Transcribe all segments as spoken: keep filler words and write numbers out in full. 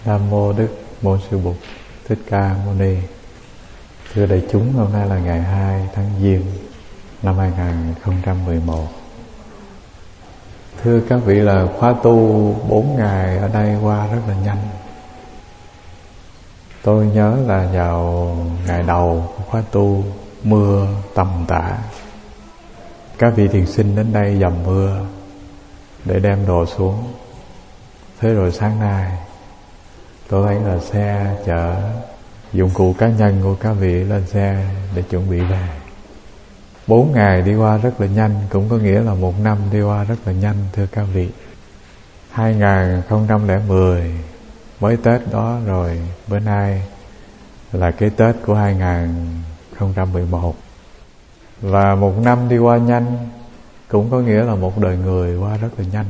Nam mô Đức Môn Sư Bụt Thích Ca Mâu Ni. Thưa đại chúng, hôm nay là ngày hai tháng Giêng năm hai nghìn không trăm mười một. Thưa các vị, là khóa tu bốn ngày ở đây qua rất là nhanh. Tôi nhớ là vào ngày đầu của khóa tu, mưa tầm tã. Các vị thiền sinh đến đây dầm mưa để đem đồ xuống. Thế rồi sáng nay tôi thấy là xe chở dụng cụ cá nhân của các vị lên xe để chuẩn bị về. Bốn ngày đi qua rất là nhanh, cũng có nghĩa là một năm đi qua rất là nhanh, thưa các vị. Hai nghìn không trăm lẻ mười mới Tết đó rồi, bữa nay là cái Tết của hai nghìn không trăm mười một. Và một năm đi qua nhanh cũng có nghĩa là một đời người qua rất là nhanh.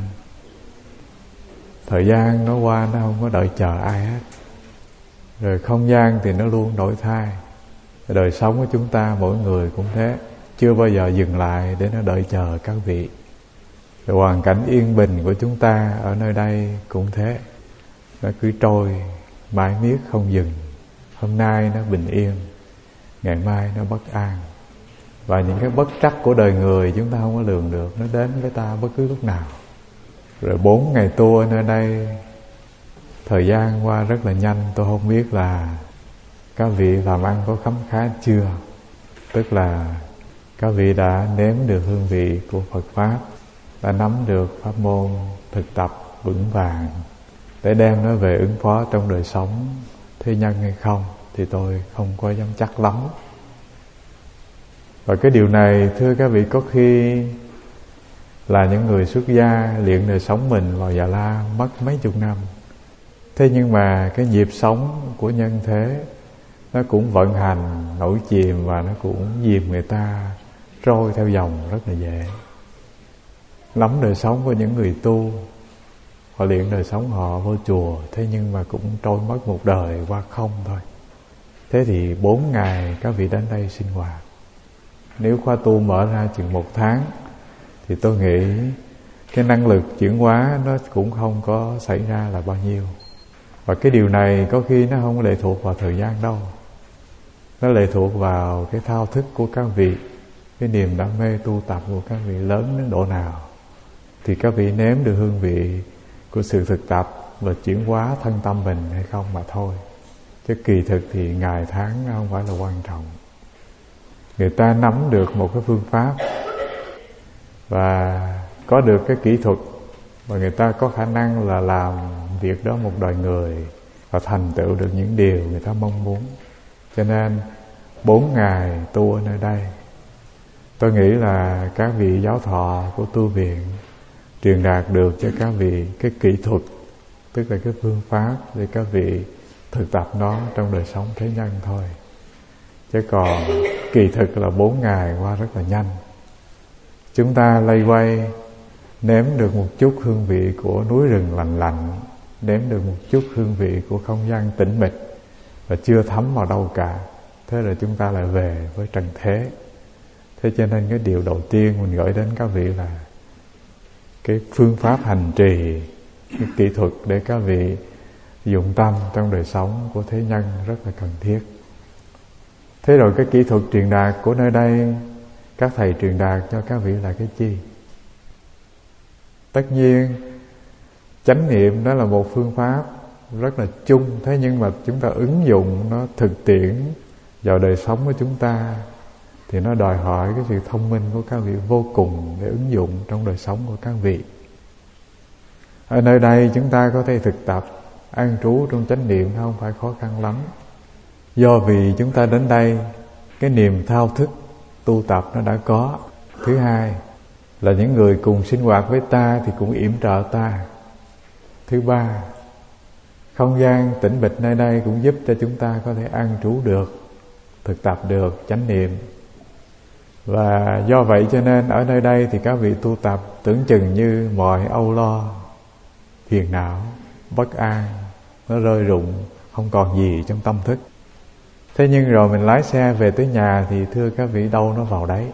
Thời gian nó qua nó không có đợi chờ ai hết. Rồi không gian thì nó luôn đổi thay. Đời sống của chúng ta mỗi người cũng thế, chưa bao giờ dừng lại để nó đợi chờ các vị. Rồi hoàn cảnh yên bình của chúng ta ở nơi đây cũng thế, nó cứ trôi mãi miết không dừng. Hôm nay nó bình yên, ngày mai nó bất an. Và những cái bất trắc của đời người chúng ta không có lường được, nó đến với ta bất cứ lúc nào. Rồi bốn ngày tu ở nơi đây, thời gian qua rất là nhanh. Tôi không biết là các vị làm ăn có khấm khá chưa. Tức là các vị đã nếm được hương vị của Phật Pháp, đã nắm được pháp môn thực tập vững vàng để đem nó về ứng phó trong đời sống thế nhân hay không, thì tôi không có dám chắc lắm. Và cái điều này, thưa các vị, có khi là những người xuất gia luyện đời sống mình vào Già La mất mấy chục năm. Thế nhưng mà cái nhịp sống của nhân thế nó cũng vận hành nổi chìm, và nó cũng dìm người ta trôi theo dòng rất là dễ. Lắm đời sống của những người tu, họ luyện đời sống họ vô chùa, thế nhưng mà cũng trôi mất một đời qua không thôi. Thế thì bốn ngày các vị đến đây sinh hoạt. Nếu khóa tu mở ra chừng một tháng thì tôi nghĩ cái năng lực chuyển hóa nó cũng không có xảy ra là bao nhiêu. Và cái điều này có khi nó không lệ thuộc vào thời gian đâu. Nó lệ thuộc vào cái thao thức của các vị, cái niềm đam mê tu tập của các vị lớn đến độ nào, thì các vị nếm được hương vị của sự thực tập và chuyển hóa thân tâm mình hay không mà thôi. Chứ kỳ thực thì ngày tháng nó không phải là quan trọng. Người ta nắm được một cái phương pháp và có được cái kỹ thuật, và người ta có khả năng là làm việc đó một đời người và thành tựu được những điều người ta mong muốn. Cho nên bốn ngày tu ở nơi đây, tôi nghĩ là các vị giáo thọ của tu viện truyền đạt được cho các vị cái kỹ thuật, tức là cái phương pháp để các vị thực tập nó trong đời sống thế nhân thôi. Chứ còn kỳ thực là bốn ngày qua rất là nhanh. Chúng ta lây quay nếm được một chút hương vị của núi rừng lành lạnh, nếm được một chút hương vị của không gian tĩnh mịch, và chưa thấm vào đâu cả. Thế là chúng ta lại về với trần thế. Thế cho nên cái điều đầu tiên mình gửi đến các vị là cái phương pháp hành trì, cái kỹ thuật để các vị dụng tâm trong đời sống của thế nhân rất là cần thiết. Thế rồi cái kỹ thuật truyền đạt của nơi đây, các thầy truyền đạt cho các vị là cái chi? Tất nhiên chánh niệm đó là một phương pháp rất là chung. Thế nhưng mà chúng ta ứng dụng nó thực tiễn vào đời sống của chúng ta thì nó đòi hỏi cái sự thông minh của các vị vô cùng để ứng dụng trong đời sống của các vị. Ở nơi đây chúng ta có thể thực tập an trú trong chánh niệm, nó không phải khó khăn lắm. Do vì chúng ta đến đây, cái niềm thao thức tu tập nó đã có. Thứ hai là những người cùng sinh hoạt với ta thì cũng yểm trợ ta. Thứ ba, không gian tĩnh mịch nơi đây cũng giúp cho chúng ta có thể an trú được, thực tập được chánh niệm. Và do vậy cho nên ở nơi đây thì các vị tu tập tưởng chừng như mọi âu lo, phiền não, bất an nó rơi rụng, không còn gì trong tâm thức. Thế nhưng rồi mình lái xe về tới nhà thì thưa các vị, đâu nó vào đấy.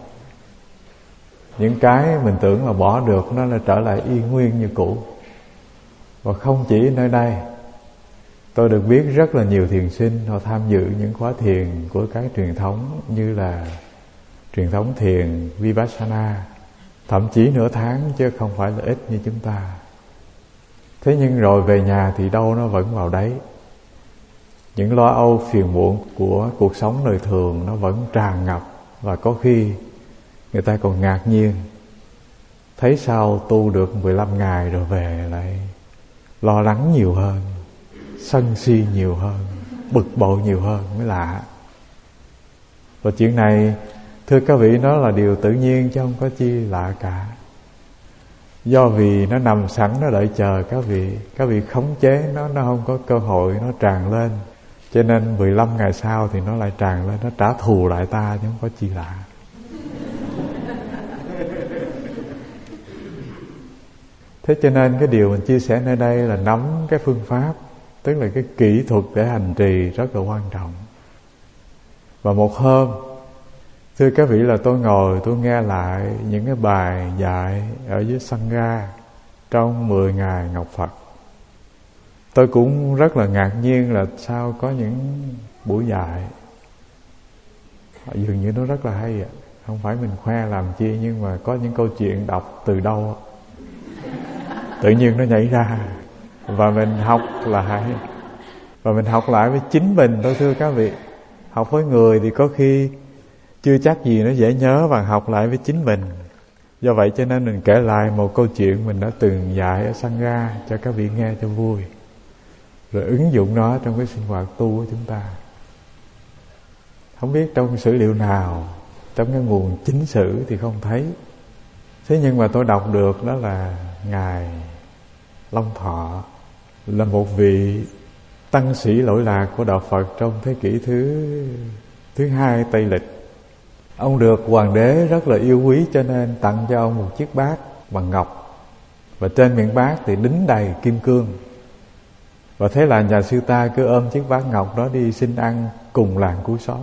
Những cái mình tưởng là bỏ được nó là trở lại y nguyên như cũ. Và không chỉ nơi đây, Tôi được biết rất là nhiều thiền sinh họ tham dự những khóa thiền của các truyền thống như là truyền thống thiền Vipassana, thậm chí nửa tháng chứ không phải là ít như chúng ta. Thế nhưng rồi về nhà thì đâu nó vẫn vào đấy. Những lo âu phiền muộn của cuộc sống đời thường nó vẫn tràn ngập. Và có khi người ta còn ngạc nhiên, thấy sao tu được mười lăm ngày rồi về lại lo lắng nhiều hơn, sân si nhiều hơn, bực bội nhiều hơn mới lạ. Và chuyện này thưa các vị, nó là điều tự nhiên chứ không có chi lạ cả. Do vì nó nằm sẵn, nó đợi chờ các vị. Các vị khống chế nó, nó không có cơ hội, nó tràn lên. Cho nên mười lăm ngày sau thì nó lại tràn lên, nó trả thù lại ta chứ không có chi lạ. Thế cho nên cái điều mình chia sẻ nơi đây là nắm cái phương pháp, tức là cái kỹ thuật để hành trì rất là quan trọng. Và một hôm, thưa các vị, là tôi ngồi tôi nghe lại những cái bài dạy ở dưới Sangha trong mười ngày Ngọc Phật. Tôi cũng rất là ngạc nhiên là sao có những buổi dạy dường như nó rất là hay ạ. Không phải mình khoe làm chi, nhưng mà có những câu chuyện đọc từ đâu tự nhiên nó nhảy ra và mình học lại, và mình học lại với chính mình thôi thưa các vị. Học với người thì có khi chưa chắc gì nó dễ nhớ, và học lại với chính mình. Do vậy cho nên mình kể lại một câu chuyện mình đã từng dạy ở Sangha cho các vị nghe cho vui, rồi ứng dụng nó trong cái sinh hoạt tu của chúng ta. Không biết trong sử liệu nào, trong cái nguồn chính sử thì không thấy. Thế nhưng mà tôi đọc được đó là Ngài Long Thọ, là một vị tăng sĩ lỗi lạc của đạo Phật trong thế kỷ thứ thứ hai Tây Lịch. Ông được hoàng đế rất là yêu quý, cho nên tặng cho ông một chiếc bát bằng ngọc, và trên miệng bát thì đính đầy kim cương. Và thế là nhà sư ta cứ ôm chiếc bát ngọc đó đi xin ăn cùng làng cuối xóm.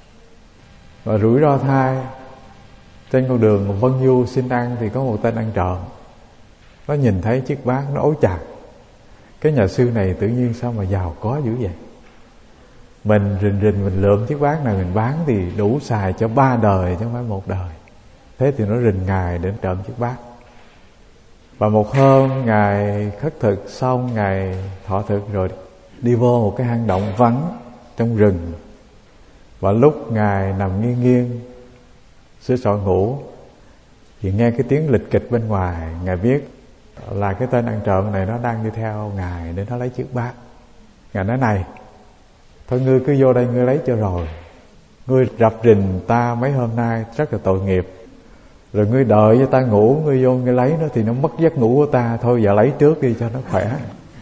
Và rủi ro thay, trên con đường Vân Du xin ăn thì có một tên ăn trộm. Nó nhìn thấy chiếc bát, nó ối chà, cái nhà sư này tự nhiên sao mà giàu có dữ vậy. Mình rình rình mình lượm chiếc bát này mình bán thì đủ xài cho ba đời chứ không phải một đời. Thế thì nó rình Ngài đến trộm chiếc bát. Và một hôm Ngài khất thực xong, Ngài thọ thực rồi đi vô một cái hang động vắng trong rừng. Và lúc Ngài nằm nghiêng nghiêng sửa soạn ngủ thì nghe cái tiếng lịch kịch bên ngoài. Ngài biết là cái tên ăn trộm này nó đang đi theo Ngài để nó lấy chiếc bát. Ngài nói này, thôi ngươi cứ vô đây ngươi lấy cho rồi. Ngươi rập rình ta mấy hôm nay rất là tội nghiệp. Rồi ngươi đợi cho ta ngủ, ngươi vô ngươi lấy nó thì nó mất giấc ngủ của ta. Thôi giờ lấy trước đi cho nó khỏe.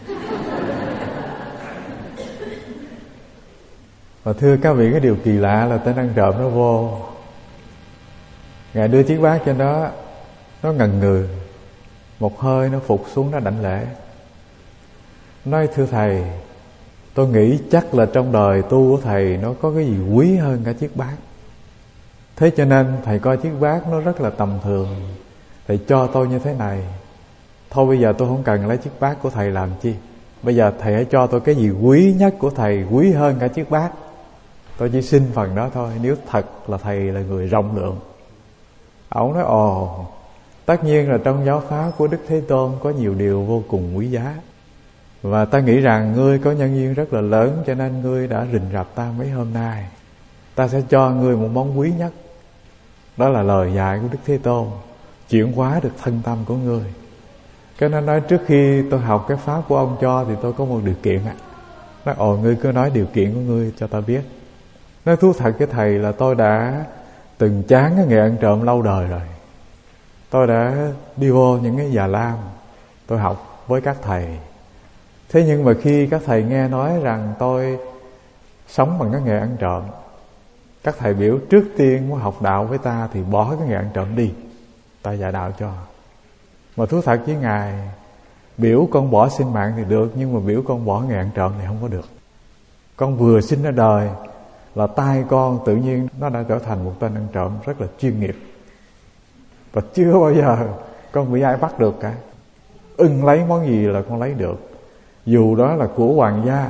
Và thưa các vị, cái điều kỳ lạ là tên ăn trộm nó vô. Ngài đưa chiếc bát cho nó, nó ngần ngừ. Một hơi nó phục xuống, nó đảnh lễ. Nói thưa thầy, tôi nghĩ chắc là trong đời tu của thầy nó có cái gì quý hơn cả chiếc bát. Thế cho nên thầy coi chiếc bát nó rất là tầm thường, thầy cho tôi như thế này. Thôi bây giờ tôi không cần lấy chiếc bát của thầy làm chi. Bây giờ thầy hãy cho tôi cái gì quý nhất của thầy, quý hơn cả chiếc bát. Tôi chỉ xin phần đó thôi, nếu thật là thầy là người rộng lượng. Ông nói ồ, tất nhiên là trong giáo pháp của Đức Thế Tôn có nhiều điều vô cùng quý giá. Và ta nghĩ rằng ngươi có nhân duyên rất là lớn, cho nên ngươi đã rình rập ta mấy hôm nay. Ta sẽ cho ngươi một món quý nhất. Đó là lời dạy của Đức Thế Tôn, chuyển hóa được thân tâm của ngươi. Cái nó nói trước khi tôi học cái pháp của ông cho thì tôi có một điều kiện ạ. Nói ồ, ngươi cứ nói điều kiện của ngươi cho ta biết. Nói thú thật với thầy là tôi đã từng chán cái nghề ăn trộm lâu đời rồi. Tôi đã đi vô những cái già lam, tôi học với các thầy. Thế nhưng mà khi các thầy nghe nói rằng tôi sống bằng cái nghề ăn trộm, các thầy biểu trước tiên muốn học đạo với ta thì bỏ cái nghề ăn trộm đi, ta dạy đạo cho. Mà thú thật với Ngài, biểu con bỏ sinh mạng thì được, nhưng mà biểu con bỏ nghề ăn trộm thì không có được. Con vừa sinh ra đời là tai con tự nhiên nó đã trở thành một tên ăn trộm rất là chuyên nghiệp. Và chưa bao giờ con bị ai bắt được cả. Ưng lấy món gì là con lấy được, dù đó là của hoàng gia,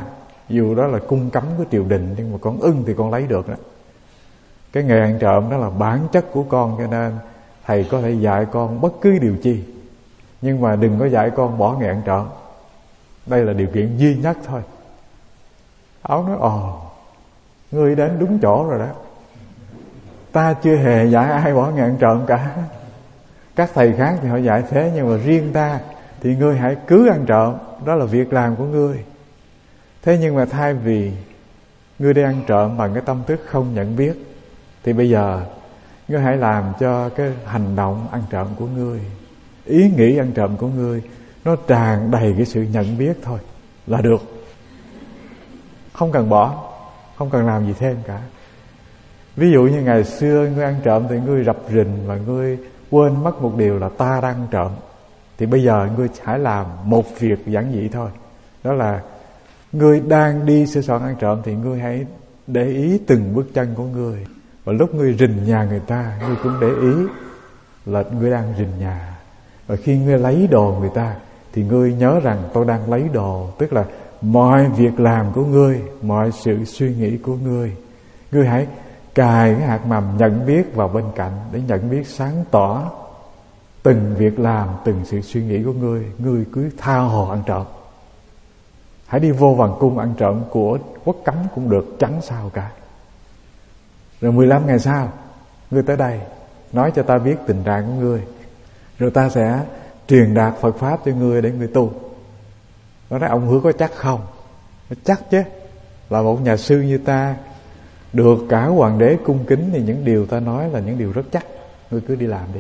Dù đó là cung cấm của triều đình, nhưng mà con ưng thì con lấy được đó. Cái nghề ăn trộm đó là bản chất của con, cho nên thầy có thể dạy con bất cứ điều chi, nhưng mà đừng có dạy con bỏ nghề ăn trộm. Đây là điều kiện duy nhất thôi. Ông nói: ồ, ngươi đến đúng chỗ rồi đó. Ta chưa hề dạy ai bỏ nghề ăn trộm cả. Các thầy khác thì họ dạy thế, nhưng mà riêng ta thì ngươi hãy cứ ăn trộm, đó là việc làm của ngươi. Thế nhưng mà thay vì ngươi đi ăn trộm bằng cái tâm thức không nhận biết, thì bây giờ ngươi hãy làm cho cái hành động ăn trộm của ngươi, ý nghĩ ăn trộm của ngươi, nó tràn đầy cái sự nhận biết thôi là được. Không cần bỏ, không cần làm gì thêm cả. Ví dụ như ngày xưa ngươi ăn trộm thì ngươi rập rình và ngươi quên mất một điều là ta đang ăn trộm. Thì bây giờ ngươi hãy làm một việc giản dị thôi. Đó là ngươi đang đi sửa soạn ăn trộm thì ngươi hãy để ý từng bước chân của ngươi. Và lúc ngươi rình nhà người ta, ngươi cũng để ý là ngươi đang rình nhà. Và khi ngươi lấy đồ người ta thì ngươi nhớ rằng tôi đang lấy đồ. Tức là mọi việc làm của ngươi, mọi sự suy nghĩ của ngươi, ngươi hãy cài cái hạt mầm nhận biết vào bên cạnh, để nhận biết sáng tỏ từng việc làm, từng sự suy nghĩ của ngươi. Ngươi cứ tha hồ ăn trộm. Hãy đi vô hoàng cung ăn trộm của quốc cấm cũng được, chẳng sao cả. Rồi mười lăm ngày sau ngươi tới đây nói cho ta biết tình trạng của ngươi, rồi ta sẽ truyền đạt Phật Pháp cho ngươi để ngươi tu. Nó nói: ông hứa có chắc không? Chắc chứ. Là một nhà sư như ta, được cả hoàng đế cung kính, thì những điều ta nói là những điều rất chắc. Ngươi cứ đi làm đi.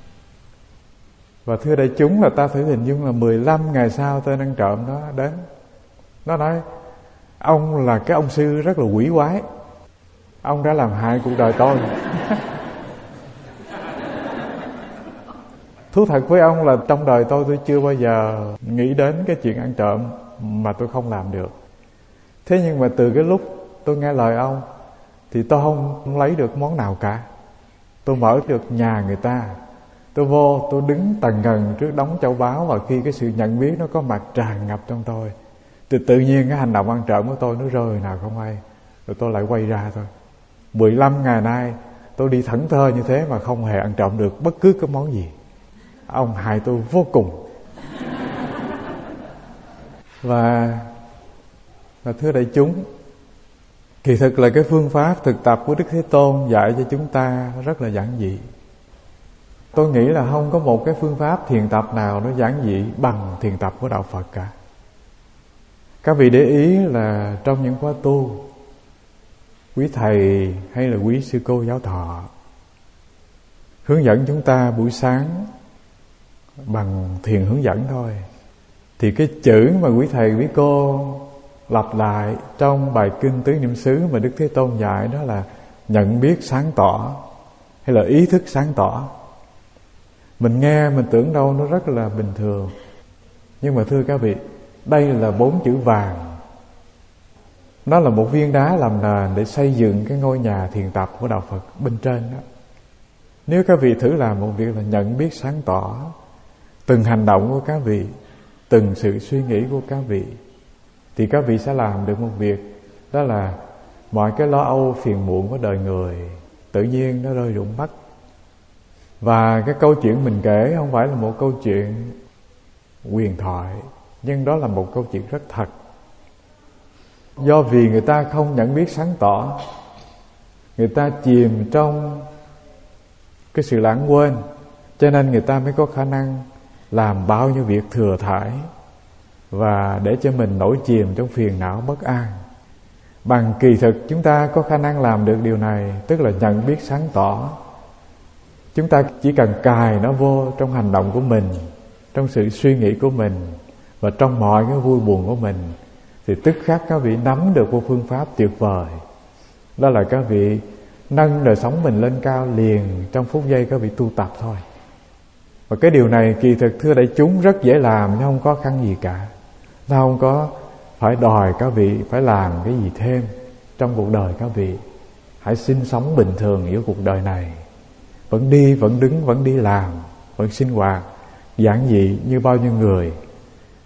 Và thưa đại chúng, là ta phải hình dung là mười lăm ngày sau tên ăn trộm nó đến. Nó nói: ông là cái ông sư rất là quỷ quái, ông đã làm hại cuộc đời tôi. Thú thật với ông là trong đời tôi tôi chưa bao giờ nghĩ đến cái chuyện ăn trộm mà tôi không làm được. Thế nhưng mà từ cái lúc tôi nghe lời ông thì tôi không lấy được món nào cả. Tôi mở được nhà người ta, tôi vô, tôi đứng tần ngần trước đống châu báu, và khi cái sự nhận biết nó có mặt tràn ngập trong tôi, thì tự nhiên cái hành động ăn trộm của tôi nó rơi nào không hay. Rồi tôi lại quay ra thôi. Mười lăm ngày nay tôi đi thẫn thờ như thế mà không hề ăn trộm được bất cứ cái món gì. Ông hại tôi vô cùng. Và, và thưa đại chúng, kỳ thực là cái phương pháp thực tập của Đức Thế Tôn dạy cho chúng ta rất là giản dị. Tôi nghĩ là không có một cái phương pháp thiền tập nào nó giản dị bằng thiền tập của Đạo Phật cả. Các vị để ý là trong những khóa tu, quý thầy hay là quý sư cô giáo thọ hướng dẫn chúng ta buổi sáng bằng thiền hướng dẫn thôi, thì cái chữ mà quý thầy quý cô lặp lại trong bài kinh Tứ Niệm xứ mà Đức Thế Tôn dạy, đó là nhận biết sáng tỏ hay là ý thức sáng tỏ. Mình nghe mình tưởng đâu nó rất là bình thường, nhưng mà thưa các vị, đây là bốn chữ vàng. Nó là một viên đá làm nền để xây dựng cái ngôi nhà thiền tập của Đạo Phật bên trên đó. Nếu các vị thử làm một việc là nhận biết sáng tỏ từng hành động của các vị, từng sự suy nghĩ của các vị, thì các vị sẽ làm được một việc, đó là mọi cái lo âu phiền muộn của đời người tự nhiên nó rơi rụng mất. Và cái câu chuyện mình kể không phải là một câu chuyện huyền thoại, nhưng đó là một câu chuyện rất thật. Do vì người ta không nhận biết sáng tỏ, người ta chìm trong cái sự lãng quên, cho nên người ta mới có khả năng làm bao nhiêu việc thừa thãi và để cho mình nổi chìm trong phiền não bất an. Bằng kỳ thực chúng ta có khả năng làm được điều này, tức là nhận biết sáng tỏ. Chúng ta chỉ cần cài nó vô trong hành động của mình, trong sự suy nghĩ của mình, và trong mọi cái vui buồn của mình, thì tức khắc các vị nắm được một phương pháp tuyệt vời. Đó là các vị nâng đời sống mình lên cao liền trong phút giây các vị tu tập thôi. Và cái điều này kỳ thực thưa đại chúng rất dễ làm, nó không có khó khăn gì cả. Nó không có phải đòi các vị phải làm cái gì thêm trong cuộc đời các vị. Hãy sinh sống bình thường giữa cuộc đời này, vẫn đi, vẫn đứng, vẫn đi làm, vẫn sinh hoạt giản dị như bao nhiêu người.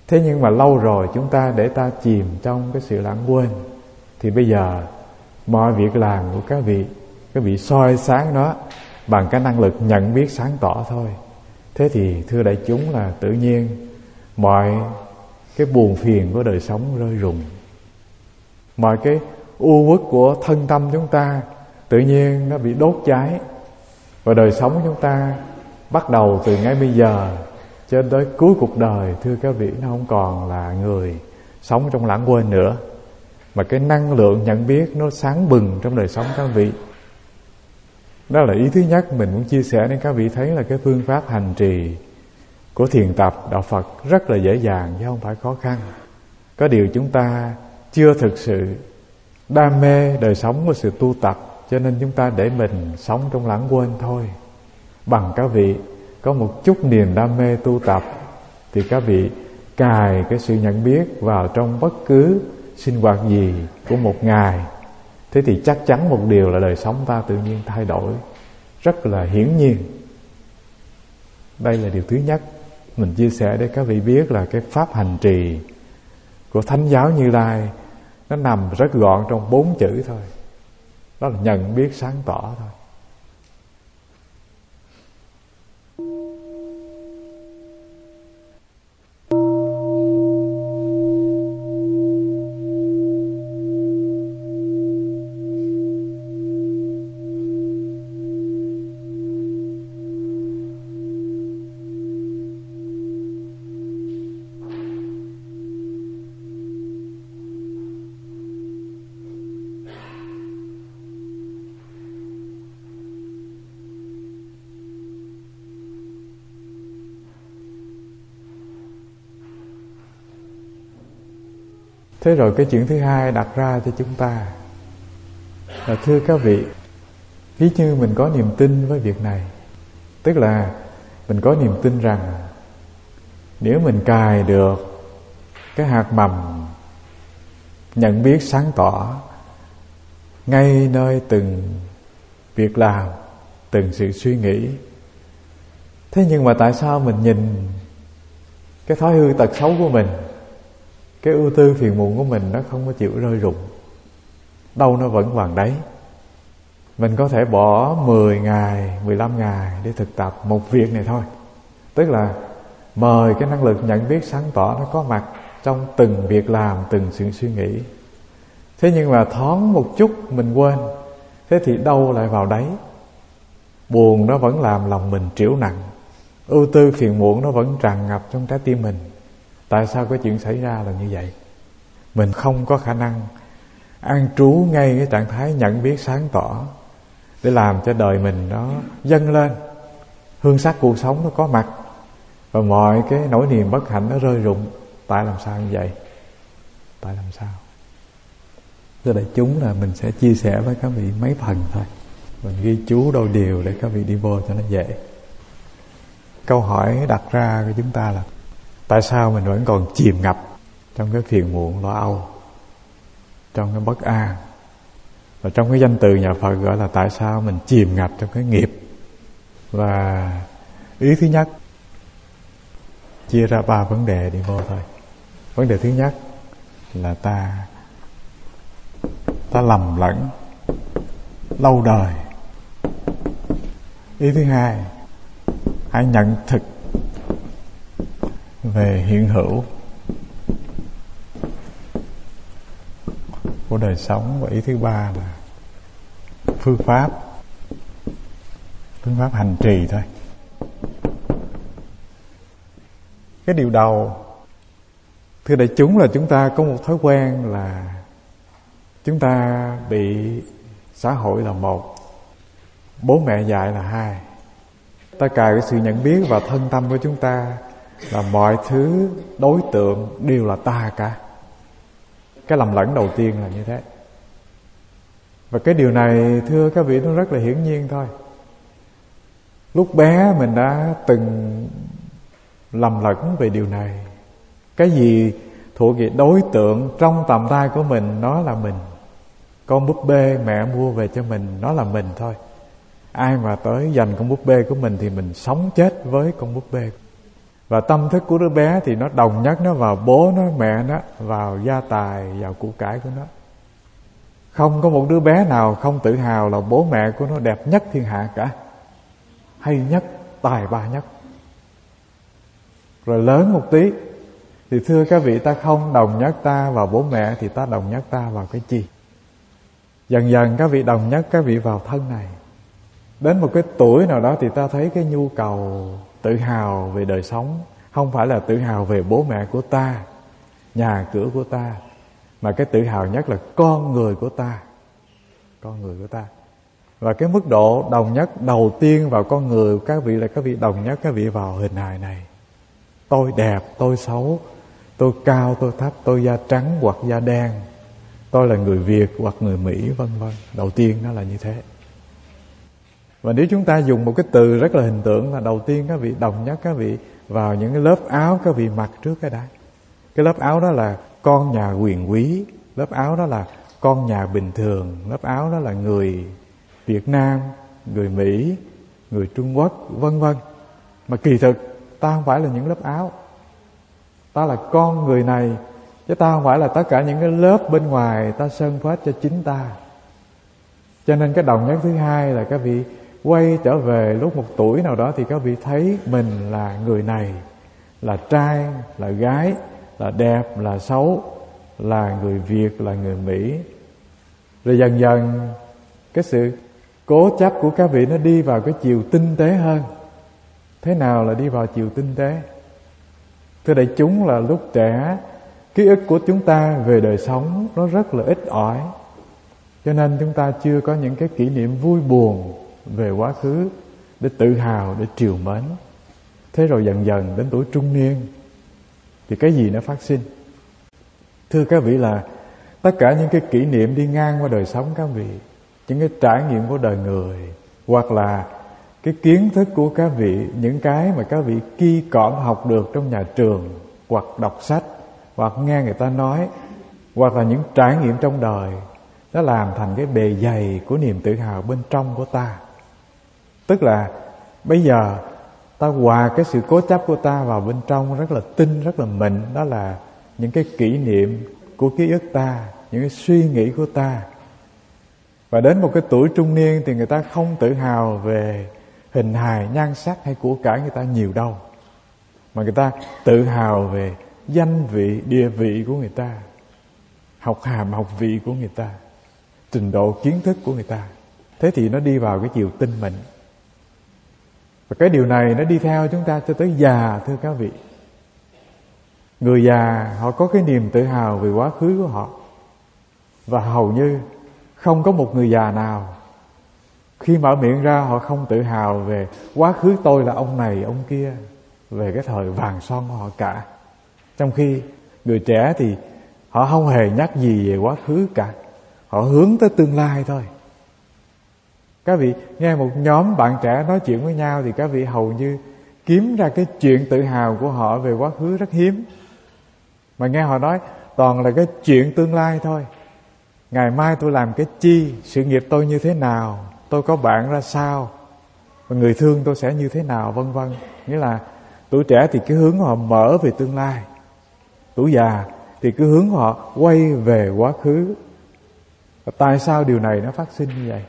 Thế nhưng mà lâu rồi chúng ta để ta chìm trong cái sự lãng quên, thì bây giờ mọi việc làm của các vị, các vị soi sáng nó bằng cái năng lực nhận biết sáng tỏ thôi. Thế thì thưa đại chúng là tự nhiên mọi cái buồn phiền của đời sống rơi rụng, mọi cái u uất của thân tâm chúng ta tự nhiên nó bị đốt cháy. Và đời sống chúng ta bắt đầu từ ngay bây giờ cho tới cuối cuộc đời, thưa các vị, nó không còn là người sống trong lãng quên nữa, mà cái năng lượng nhận biết nó sáng bừng trong đời sống các vị. Đó là ý thứ nhất mình muốn chia sẻ đến các vị thấy là cái phương pháp hành trì của thiền tập đạo Phật rất là dễ dàng chứ không phải khó khăn. Có điều chúng ta chưa thực sự đam mê đời sống của sự tu tập, cho nên chúng ta để mình sống trong lãng quên thôi. Bằng các vị có một chút niềm đam mê tu tập thì các vị cài cái sự nhận biết vào trong bất cứ sinh hoạt gì của một ngày. Thế thì chắc chắn một điều là đời sống ta tự nhiên thay đổi rất là hiển nhiên. Đây là điều thứ nhất mình chia sẻ để các vị biết là cái pháp hành trì của Thánh giáo Như Lai nó nằm rất gọn trong bốn chữ thôi. Đó là nhận biết sáng tỏ thôi. Thế rồi cái chuyện thứ hai đặt ra cho chúng ta là thưa các vị, ví như mình có niềm tin với việc này, tức là mình có niềm tin rằng nếu mình cài được cái hạt mầm nhận biết sáng tỏ ngay nơi từng việc làm, từng sự suy nghĩ. Thế nhưng mà tại sao mình nhìn cái thói hư tật xấu của mình, cái ưu tư phiền muộn của mình nó không có chịu rơi rụng, đâu nó vẫn còn đấy. Mình có thể bỏ mười ngày, mười lăm ngày để thực tập một việc này thôi. Tức là mời cái năng lực nhận biết sáng tỏ nó có mặt trong từng việc làm, từng sự suy nghĩ. Thế nhưng mà thoáng một chút mình quên, thế thì đâu lại vào đấy. Buồn nó vẫn làm lòng mình triểu nặng, ưu tư phiền muộn nó vẫn tràn ngập trong trái tim mình. Tại sao cái chuyện xảy ra là như vậy? Mình không có khả năng an trú ngay cái trạng thái nhận biết sáng tỏ để làm cho đời mình nó dâng lên, hương sắc cuộc sống nó có mặt, và mọi cái nỗi niềm bất hạnh nó rơi rụng. Tại làm sao như vậy? Tại làm sao? Thưa đại chúng là mình sẽ chia sẻ với các vị mấy phần thôi. Mình ghi chú đôi điều để các vị đi vô cho nó dễ. Câu hỏi đặt ra của chúng ta là tại sao mình vẫn còn chìm ngập trong cái phiền muộn lo âu, trong cái bất an. Và trong cái danh từ nhà Phật gọi là tại sao mình chìm ngập trong cái nghiệp. Và ý thứ nhất chia ra ba vấn đề đi vô thôi. Vấn đề thứ nhất là ta ta lầm lẫn lâu đời. Ý thứ hai, hãy nhận thực về hiện hữu của đời sống. Và ý thứ ba là phương pháp phương pháp hành trì thôi. Cái điều đầu, thưa đại chúng, là chúng ta có một thói quen là chúng ta bị xã hội là một, bố mẹ dạy là hai. Ta cài cái sự nhận biết vào thân tâm của chúng ta là mọi thứ đối tượng đều là ta cả. Cái lầm lẫn đầu tiên là như thế. Và cái điều này thưa các vị nó rất là hiển nhiên thôi. Lúc bé mình đã từng lầm lẫn về điều này. Cái gì thuộc về đối tượng trong tầm tay của mình nó là mình. Con búp bê mẹ mua về cho mình nó là mình thôi. Ai mà tới giành con búp bê của mình thì mình sống chết với con búp bê. Và tâm thức của đứa bé thì nó đồng nhất nó vào bố nó, mẹ nó, vào gia tài, vào của cải của nó. Không có một đứa bé nào không tự hào là bố mẹ của nó đẹp nhất thiên hạ cả, hay nhất, tài ba nhất. Rồi lớn một tí thì thưa các vị, ta không đồng nhất ta vào bố mẹ thì ta đồng nhất ta vào cái chi? Dần dần các vị đồng nhất các vị vào thân này. Đến một cái tuổi nào đó thì ta thấy cái nhu cầu tự hào về đời sống không phải là tự hào về bố mẹ của ta, nhà cửa của ta, mà cái tự hào nhất là con người của ta. Con người của ta. Và cái mức độ đồng nhất đầu tiên vào con người các vị là các vị đồng nhất các vị vào hình hài này. Tôi đẹp, tôi xấu, tôi cao, tôi thấp, tôi da trắng hoặc da đen, tôi là người Việt hoặc người Mỹ, vân vân. Đầu tiên nó là như thế. Và nếu chúng ta dùng một cái từ rất là hình tượng là đầu tiên các vị đồng nhất các vị vào những cái lớp áo các vị mặc trước cái đã. Cái lớp áo đó là con nhà quyền quý, lớp áo đó là con nhà bình thường, lớp áo đó là người Việt Nam, người Mỹ, người Trung Quốc, vân vân. Mà kỳ thực ta không phải là những lớp áo, ta là con người này, chứ ta không phải là tất cả những cái lớp bên ngoài ta sơn phết cho chính ta. Cho nên cái đồng nhất thứ hai là các vị quay trở về lúc một tuổi nào đó thì các vị thấy mình là người này, là trai, là gái, là đẹp, là xấu, là người Việt, là người Mỹ. Rồi dần dần cái sự cố chấp của các vị nó đi vào cái chiều tinh tế hơn. Thế nào là đi vào chiều tinh tế? Thưa đại chúng, là lúc trẻ ký ức của chúng ta về đời sống nó rất là ít ỏi, cho nên chúng ta chưa có những cái kỷ niệm vui buồn về quá khứ để tự hào, để trìu mến. Thế rồi dần dần đến tuổi trung niên thì cái gì nó phát sinh? Thưa các vị, là tất cả những cái kỷ niệm đi ngang qua đời sống các vị, những cái trải nghiệm của đời người, hoặc là cái kiến thức của các vị, những cái mà các vị ki cõm học được trong nhà trường, hoặc đọc sách, hoặc nghe người ta nói, hoặc là những trải nghiệm trong đời, nó làm thành cái bề dày của niềm tự hào bên trong của ta. Tức là bây giờ ta hòa cái sự cố chấp của ta vào bên trong rất là tinh, rất là mịn. Đó là những cái kỷ niệm của ký ức ta, những cái suy nghĩ của ta. Và đến một cái tuổi trung niên thì người ta không tự hào về hình hài, nhan sắc hay của cải người ta nhiều đâu, mà người ta tự hào về danh vị, địa vị của người ta, học hàm, học vị của người ta, trình độ kiến thức của người ta. Thế thì nó đi vào cái chiều tinh mịn. Và cái điều này nó đi theo chúng ta cho tới già, thưa các vị. Người già họ có cái niềm tự hào về quá khứ của họ. Và hầu như không có một người già nào khi mở miệng ra họ không tự hào về quá khứ tôi là ông này, ông kia, về cái thời vàng son của họ cả. Trong khi người trẻ thì họ không hề nhắc gì về quá khứ cả, họ hướng tới tương lai thôi. Các vị nghe một nhóm bạn trẻ nói chuyện với nhau thì các vị hầu như kiếm ra cái chuyện tự hào của họ về quá khứ rất hiếm. Mà nghe họ nói toàn là cái chuyện tương lai thôi. Ngày mai tôi làm cái chi, sự nghiệp tôi như thế nào, tôi có bạn ra sao, và người thương tôi sẽ như thế nào, vân vân. Nghĩa là tuổi trẻ thì cái hướng họ mở về tương lai, tuổi già thì cái hướng họ quay về quá khứ. Và tại sao điều này nó phát sinh như vậy?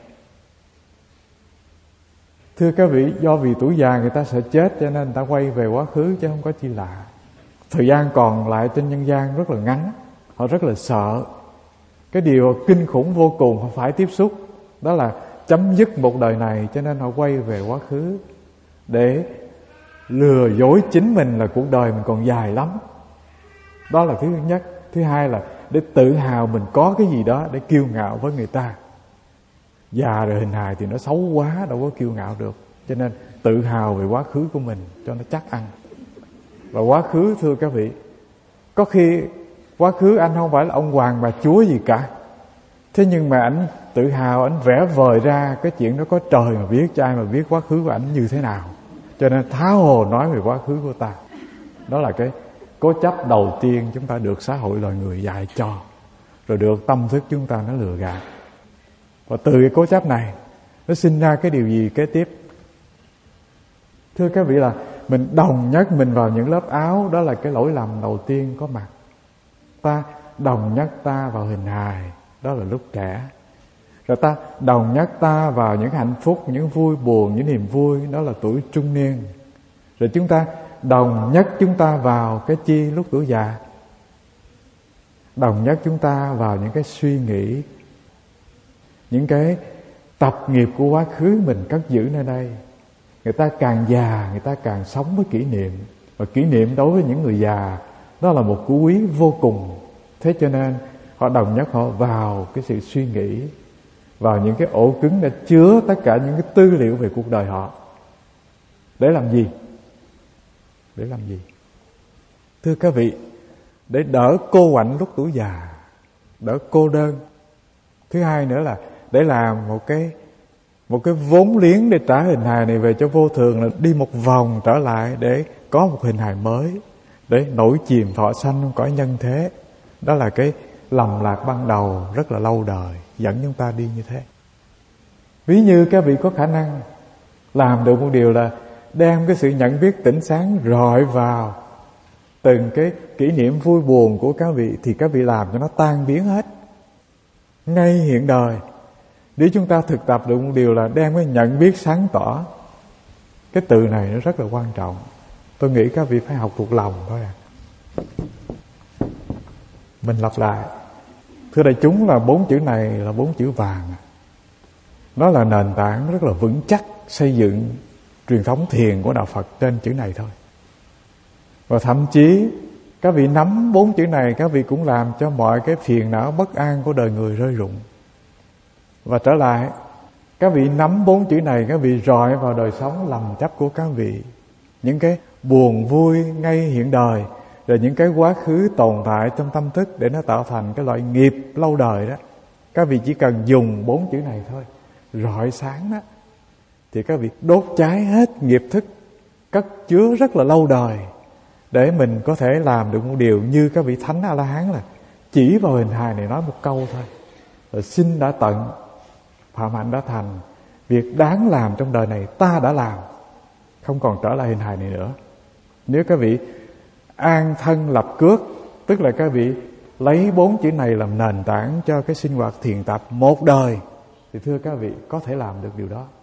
Thưa các vị, do vì tuổi già người ta sợ chết cho nên người ta quay về quá khứ, chứ không có chi lạ. Thời gian còn lại trên nhân gian rất là ngắn, họ rất là sợ. Cái điều kinh khủng vô cùng họ phải tiếp xúc, đó là chấm dứt một đời này, cho nên họ quay về quá khứ để lừa dối chính mình là cuộc đời mình còn dài lắm. Đó là thứ nhất. Thứ hai là để tự hào mình có cái gì đó để kiêu ngạo với người ta. Già rồi hình hài thì nó xấu quá, đâu có kiêu ngạo được. Cho nên tự hào về quá khứ của mình cho nó chắc ăn. Và quá khứ, thưa các vị, có khi quá khứ anh không phải là ông hoàng bà chúa gì cả, thế nhưng mà anh tự hào, anh vẽ vời ra cái chuyện đó có trời mà biết, cho ai mà biết quá khứ của anh như thế nào. Cho nên tháo hồ nói về quá khứ của ta. Đó là cái cố chấp đầu tiên chúng ta được xã hội loài người dạy cho, rồi được tâm thức chúng ta nó lừa gạt. Và từ cái cố chấp này nó sinh ra cái điều gì kế tiếp? Thưa các vị, là mình đồng nhất mình vào những lớp áo, đó là cái lỗi lầm đầu tiên có mặt. Ta đồng nhất ta vào hình hài, đó là lúc trẻ. Rồi ta đồng nhất ta vào những hạnh phúc, những vui buồn, những niềm vui, đó là tuổi trung niên. Rồi chúng ta đồng nhất chúng ta vào cái chi lúc tuổi già. Đồng nhất chúng ta vào những cái suy nghĩ, những cái tập nghiệp của quá khứ mình cất giữ nơi đây. Người ta càng già, người ta càng sống với kỷ niệm. Và kỷ niệm đối với những người già, đó là một cú quý vô cùng. Thế cho nên họ đồng nhất họ vào cái sự suy nghĩ, vào những cái ổ cứng đã chứa tất cả những cái tư liệu về cuộc đời họ. Để làm gì? Để làm gì? Thưa các vị, để đỡ cô quạnh lúc tuổi già, đỡ cô đơn. Thứ hai nữa là để làm một cái một cái vốn liếng để trả hình hài này về cho vô thường, là đi một vòng trở lại để có một hình hài mới, để nổi chìm thọ sanh trong cõi nhân thế. Đó là cái lầm lạc ban đầu rất là lâu đời dẫn chúng ta đi như thế. Ví như các vị có khả năng làm được một điều là đem cái sự nhận biết tỉnh sáng rọi vào từng cái kỷ niệm vui buồn của các vị, thì các vị làm cho nó tan biến hết ngay hiện đời. Nếu chúng ta thực tập được một điều là đem cái nhận biết sáng tỏ, cái từ này nó rất là quan trọng. Tôi nghĩ các vị phải học thuộc lòng thôi à. Mình lặp lại. Thưa đại chúng, là bốn chữ này là bốn chữ vàng. Nó là nền tảng rất là vững chắc xây dựng truyền thống thiền của Đạo Phật trên chữ này thôi. Và thậm chí các vị nắm bốn chữ này, các vị cũng làm cho mọi cái phiền não bất an của đời người rơi rụng. Và trở lại, các vị nắm bốn chữ này, các vị rọi vào đời sống lầm chấp của các vị. Những cái buồn vui ngay hiện đời, rồi những cái quá khứ tồn tại trong tâm thức để nó tạo thành cái loại nghiệp lâu đời đó. Các vị chỉ cần dùng bốn chữ này thôi, rọi sáng đó, thì các vị đốt cháy hết nghiệp thức cất chứa rất là lâu đời, để mình có thể làm được một điều như các vị Thánh A-la-hán, là chỉ vào hình hài này nói một câu thôi, rồi sinh đã tận, phạm hạnh đã thành, việc đáng làm trong đời này ta đã làm, không còn trở lại hình hài này nữa. Nếu các vị an thân lập cước, tức là các vị lấy bốn chữ này làm nền tảng cho cái sinh hoạt thiền tập một đời, thì thưa các vị có thể làm được điều đó.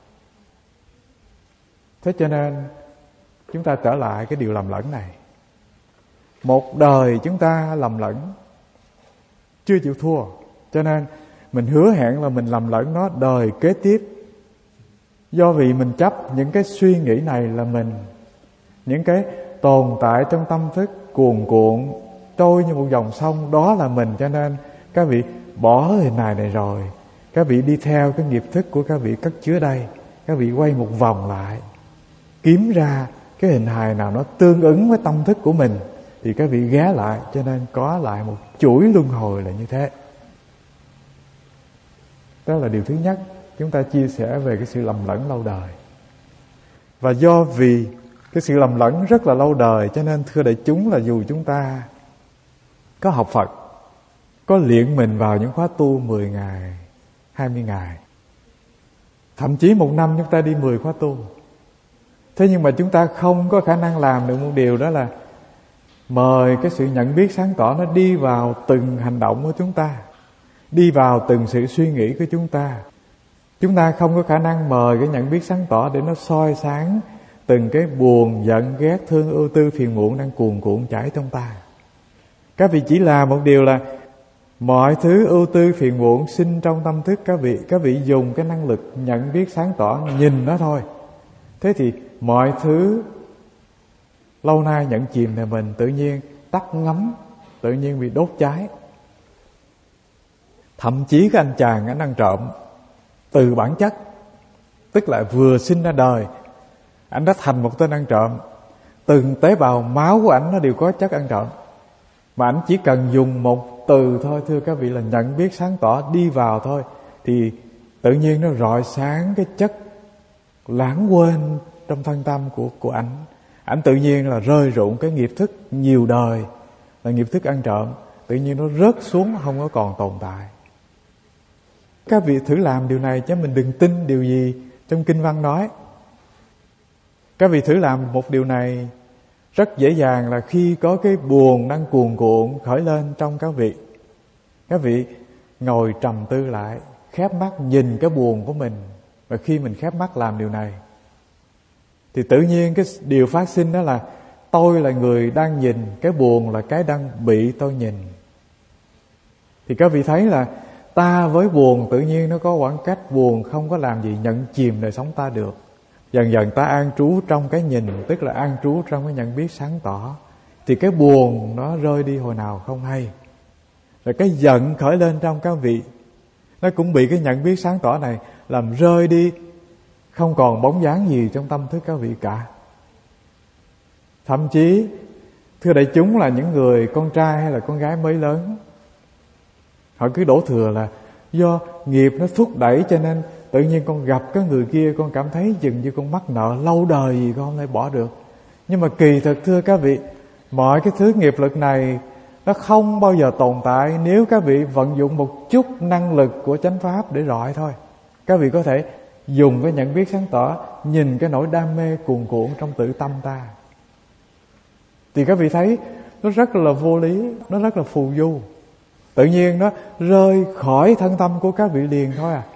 Thế cho nên chúng ta trở lại cái điều lầm lẫn này. Một đời chúng ta lầm lẫn, chưa chịu thua, cho nên mình hứa hẹn là mình lầm lẫn nó đời kế tiếp. Do vì mình chấp những cái suy nghĩ này là mình, những cái tồn tại trong tâm thức cuồn cuộn trôi như một dòng sông, đó là mình. Cho nên các vị bỏ hình hài này rồi, các vị đi theo cái nghiệp thức của các vị cất chứa đây, các vị quay một vòng lại, kiếm ra cái hình hài nào nó tương ứng với tâm thức của mình, thì các vị ghé lại. Cho nên có lại một chuỗi luân hồi là như thế. Đó là điều thứ nhất, chúng ta chia sẻ về cái sự lầm lẫn lâu đời. Và do vì cái sự lầm lẫn rất là lâu đời, cho nên thưa đại chúng, là dù chúng ta có học Phật, có luyện mình vào những khóa tu mười ngày, hai mươi ngày, thậm chí một năm chúng ta đi mười khóa tu, thế nhưng mà chúng ta không có khả năng làm được một điều, đó là mời cái sự nhận biết sáng tỏ nó đi vào từng hành động của chúng ta, đi vào từng sự suy nghĩ của chúng ta. Chúng ta không có khả năng mời cái nhận biết sáng tỏ để nó soi sáng từng cái buồn, giận, ghét, thương, ưu tư, phiền muộn đang cuồn cuộn chảy trong ta. Các vị chỉ làm một điều là mọi thứ ưu tư, phiền muộn sinh trong tâm thức các vị, các vị dùng cái năng lực nhận biết sáng tỏ nhìn nó thôi. Thế thì mọi thứ lâu nay nhận chìm về mình tự nhiên tắt ngấm, tự nhiên bị đốt cháy. Thậm chí cái anh chàng anh ăn trộm, từ bản chất, tức là vừa sinh ra đời anh đã thành một tên ăn trộm. Từng tế bào máu của ảnh nó đều có chất ăn trộm, mà ảnh chỉ cần dùng một từ thôi, thưa các vị, là nhận biết sáng tỏ đi vào thôi, thì tự nhiên nó rọi sáng cái chất lãng quên trong thân tâm của của ảnh. Ảnh tự nhiên là rơi rụng cái nghiệp thức nhiều đời, là nghiệp thức ăn trộm, tự nhiên nó rớt xuống, không có còn tồn tại. Các vị thử làm điều này chứ mình đừng tin điều gì trong kinh văn nói. Các vị thử làm một điều này rất dễ dàng, là khi có cái buồn đang cuồn cuộn khởi lên trong các vị, các vị ngồi trầm tư lại, khép mắt nhìn cái buồn của mình. Và khi mình khép mắt làm điều này thì tự nhiên cái điều phát sinh đó là tôi là người đang nhìn, cái buồn là cái đang bị tôi nhìn. Thì các vị thấy là ta với buồn tự nhiên nó có khoảng cách, buồn không có làm gì nhận chìm đời sống ta được. Dần dần ta an trú trong cái nhìn, tức là an trú trong cái nhận biết sáng tỏ, thì cái buồn nó rơi đi hồi nào không hay. Rồi cái giận khởi lên trong các vị, nó cũng bị cái nhận biết sáng tỏ này làm rơi đi, không còn bóng dáng gì trong tâm thức các vị cả. Thậm chí, thưa đại chúng, là những người con trai hay là con gái mới lớn, họ cứ đổ thừa là do nghiệp nó thúc đẩy, cho nên tự nhiên con gặp cái người kia, con cảm thấy dường như con mắc nợ lâu đời gì con không thể bỏ được. Nhưng mà kỳ thực thưa các vị, mọi cái thứ nghiệp lực này nó không bao giờ tồn tại nếu các vị vận dụng một chút năng lực của chánh pháp để rọi thôi. Các vị có thể dùng cái nhận biết sáng tỏ, nhìn cái nỗi đam mê cuồn cuộn trong tự tâm ta, thì các vị thấy nó rất là vô lý, nó rất là phù du. Tự nhiên nó rơi khỏi thân tâm của các vị liền thôi à.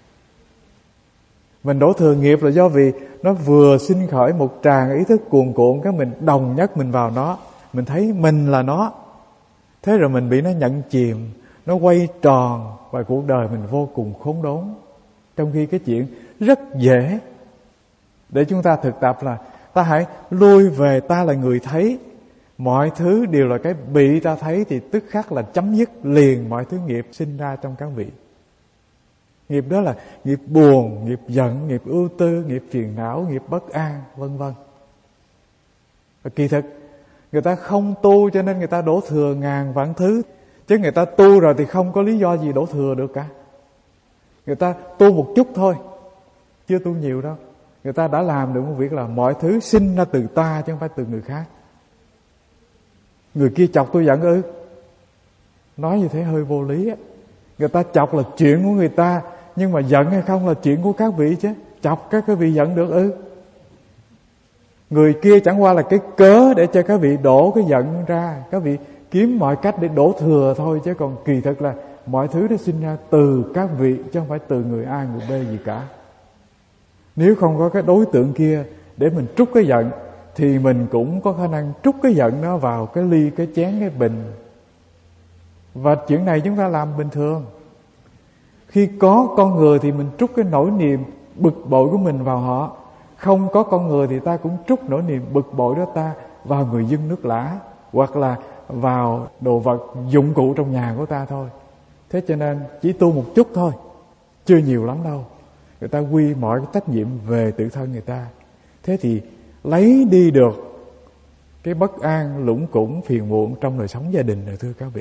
Mình đổ thừa nghiệp là do vì nó vừa sinh khởi một tràng ý thức cuồn cuộn, cái mình đồng nhất mình vào nó, mình thấy mình là nó. Thế rồi mình bị nó nhận chìm, nó quay tròn, và cuộc đời mình vô cùng khốn đốn. Trong khi cái chuyện rất dễ để chúng ta thực tập là ta hãy lui về ta là người thấy. Mọi thứ đều là cái bị ta thấy, thì tức khắc là chấm dứt liền mọi thứ nghiệp sinh ra trong các vị. Nghiệp đó là nghiệp buồn, nghiệp giận, nghiệp ưu tư, nghiệp phiền não, nghiệp bất an, vân vân. Và kỳ thực người ta không tu cho nên người ta đổ thừa ngàn vạn thứ, chứ người ta tu rồi thì không có lý do gì đổ thừa được cả. Người ta tu một chút thôi, chưa tu nhiều đâu, người ta đã làm được một việc là mọi thứ sinh ra từ ta chứ không phải từ người khác. Người kia chọc tôi giận ư? Nói như thế hơi vô lý á. Người ta chọc là chuyện của người ta, nhưng mà giận hay không là chuyện của các vị chứ. Chọc các cái vị giận được ư? Người kia chẳng qua là cái cớ để cho các vị đổ cái giận ra. Các vị kiếm mọi cách để đổ thừa thôi, chứ còn kỳ thực là mọi thứ nó sinh ra từ các vị, chứ không phải từ người A người B gì cả. Nếu không có cái đối tượng kia để mình trút cái giận, thì mình cũng có khả năng trút cái giận nó vào cái ly, cái chén, cái bình. Và chuyện này chúng ta làm bình thường. Khi có con người thì mình trút cái nỗi niềm bực bội của mình vào họ. Không có con người thì ta cũng trút nỗi niềm bực bội đó ta vào người dân nước lã, hoặc là vào đồ vật, dụng cụ trong nhà của ta thôi. Thế cho nên chỉ tu một chút thôi, chưa nhiều lắm đâu. Người ta quy mọi cái trách nhiệm về tự thân người ta. Thế thì lấy đi được cái bất an, lũng củng, phiền muộn trong đời sống gia đình rồi thưa các vị.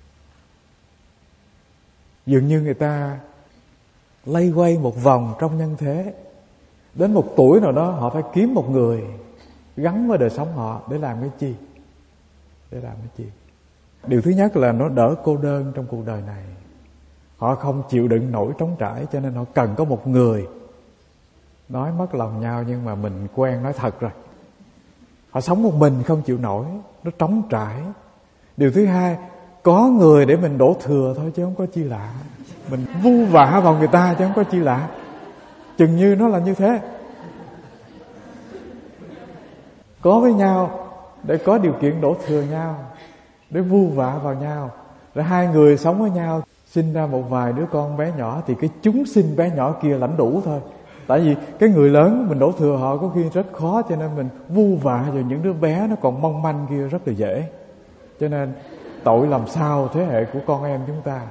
Dường như người ta lay quay một vòng trong nhân thế. Đến một tuổi nào đó họ phải kiếm một người gắn với đời sống họ để làm cái chi? Để làm cái chi? Điều thứ nhất là nó đỡ cô đơn trong cuộc đời này. Họ không chịu đựng nổi trống trải, cho nên họ cần có một người nói mất lòng nhau, nhưng mà mình quen nói thật rồi. Họ sống một mình không chịu nổi, nó trống trải. Điều thứ hai, có người để mình đổ thừa thôi chứ không có chi lạ. Mình vu vạ vào người ta chứ không có chi lạ. Chừng như nó là như thế. Có với nhau để có điều kiện đổ thừa nhau, để vu vạ vào nhau. Rồi hai người sống với nhau, sinh ra một vài đứa con bé nhỏ, thì cái chúng sinh bé nhỏ kia lãnh đủ thôi. Tại vì cái người lớn mình đổ thừa họ có khi rất khó, cho nên mình vu vạ vào những đứa bé nó còn mong manh kia rất là dễ. Cho nên tội làm sao thế hệ của con em chúng ta.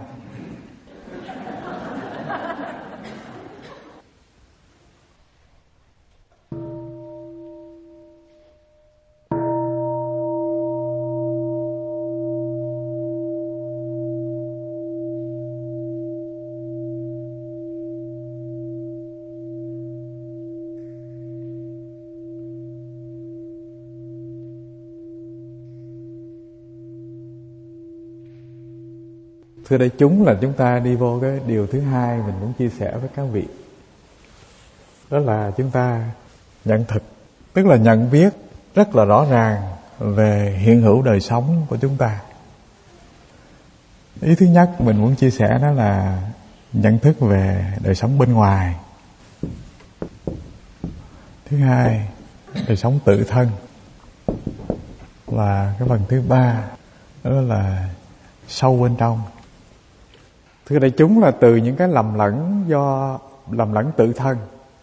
Thưa đại chúng, là chúng ta đi vô cái điều thứ hai mình muốn chia sẻ với các vị. Đó là chúng ta nhận thực tức là nhận biết rất là rõ ràng về hiện hữu đời sống của chúng ta. Ý thứ nhất mình muốn chia sẻ đó là nhận thức về đời sống bên ngoài. Thứ hai, đời sống tự thân. Và cái phần thứ ba đó là sâu bên trong. Thưa đại chúng, là từ những cái lầm lẫn do lầm lẫn tự thân.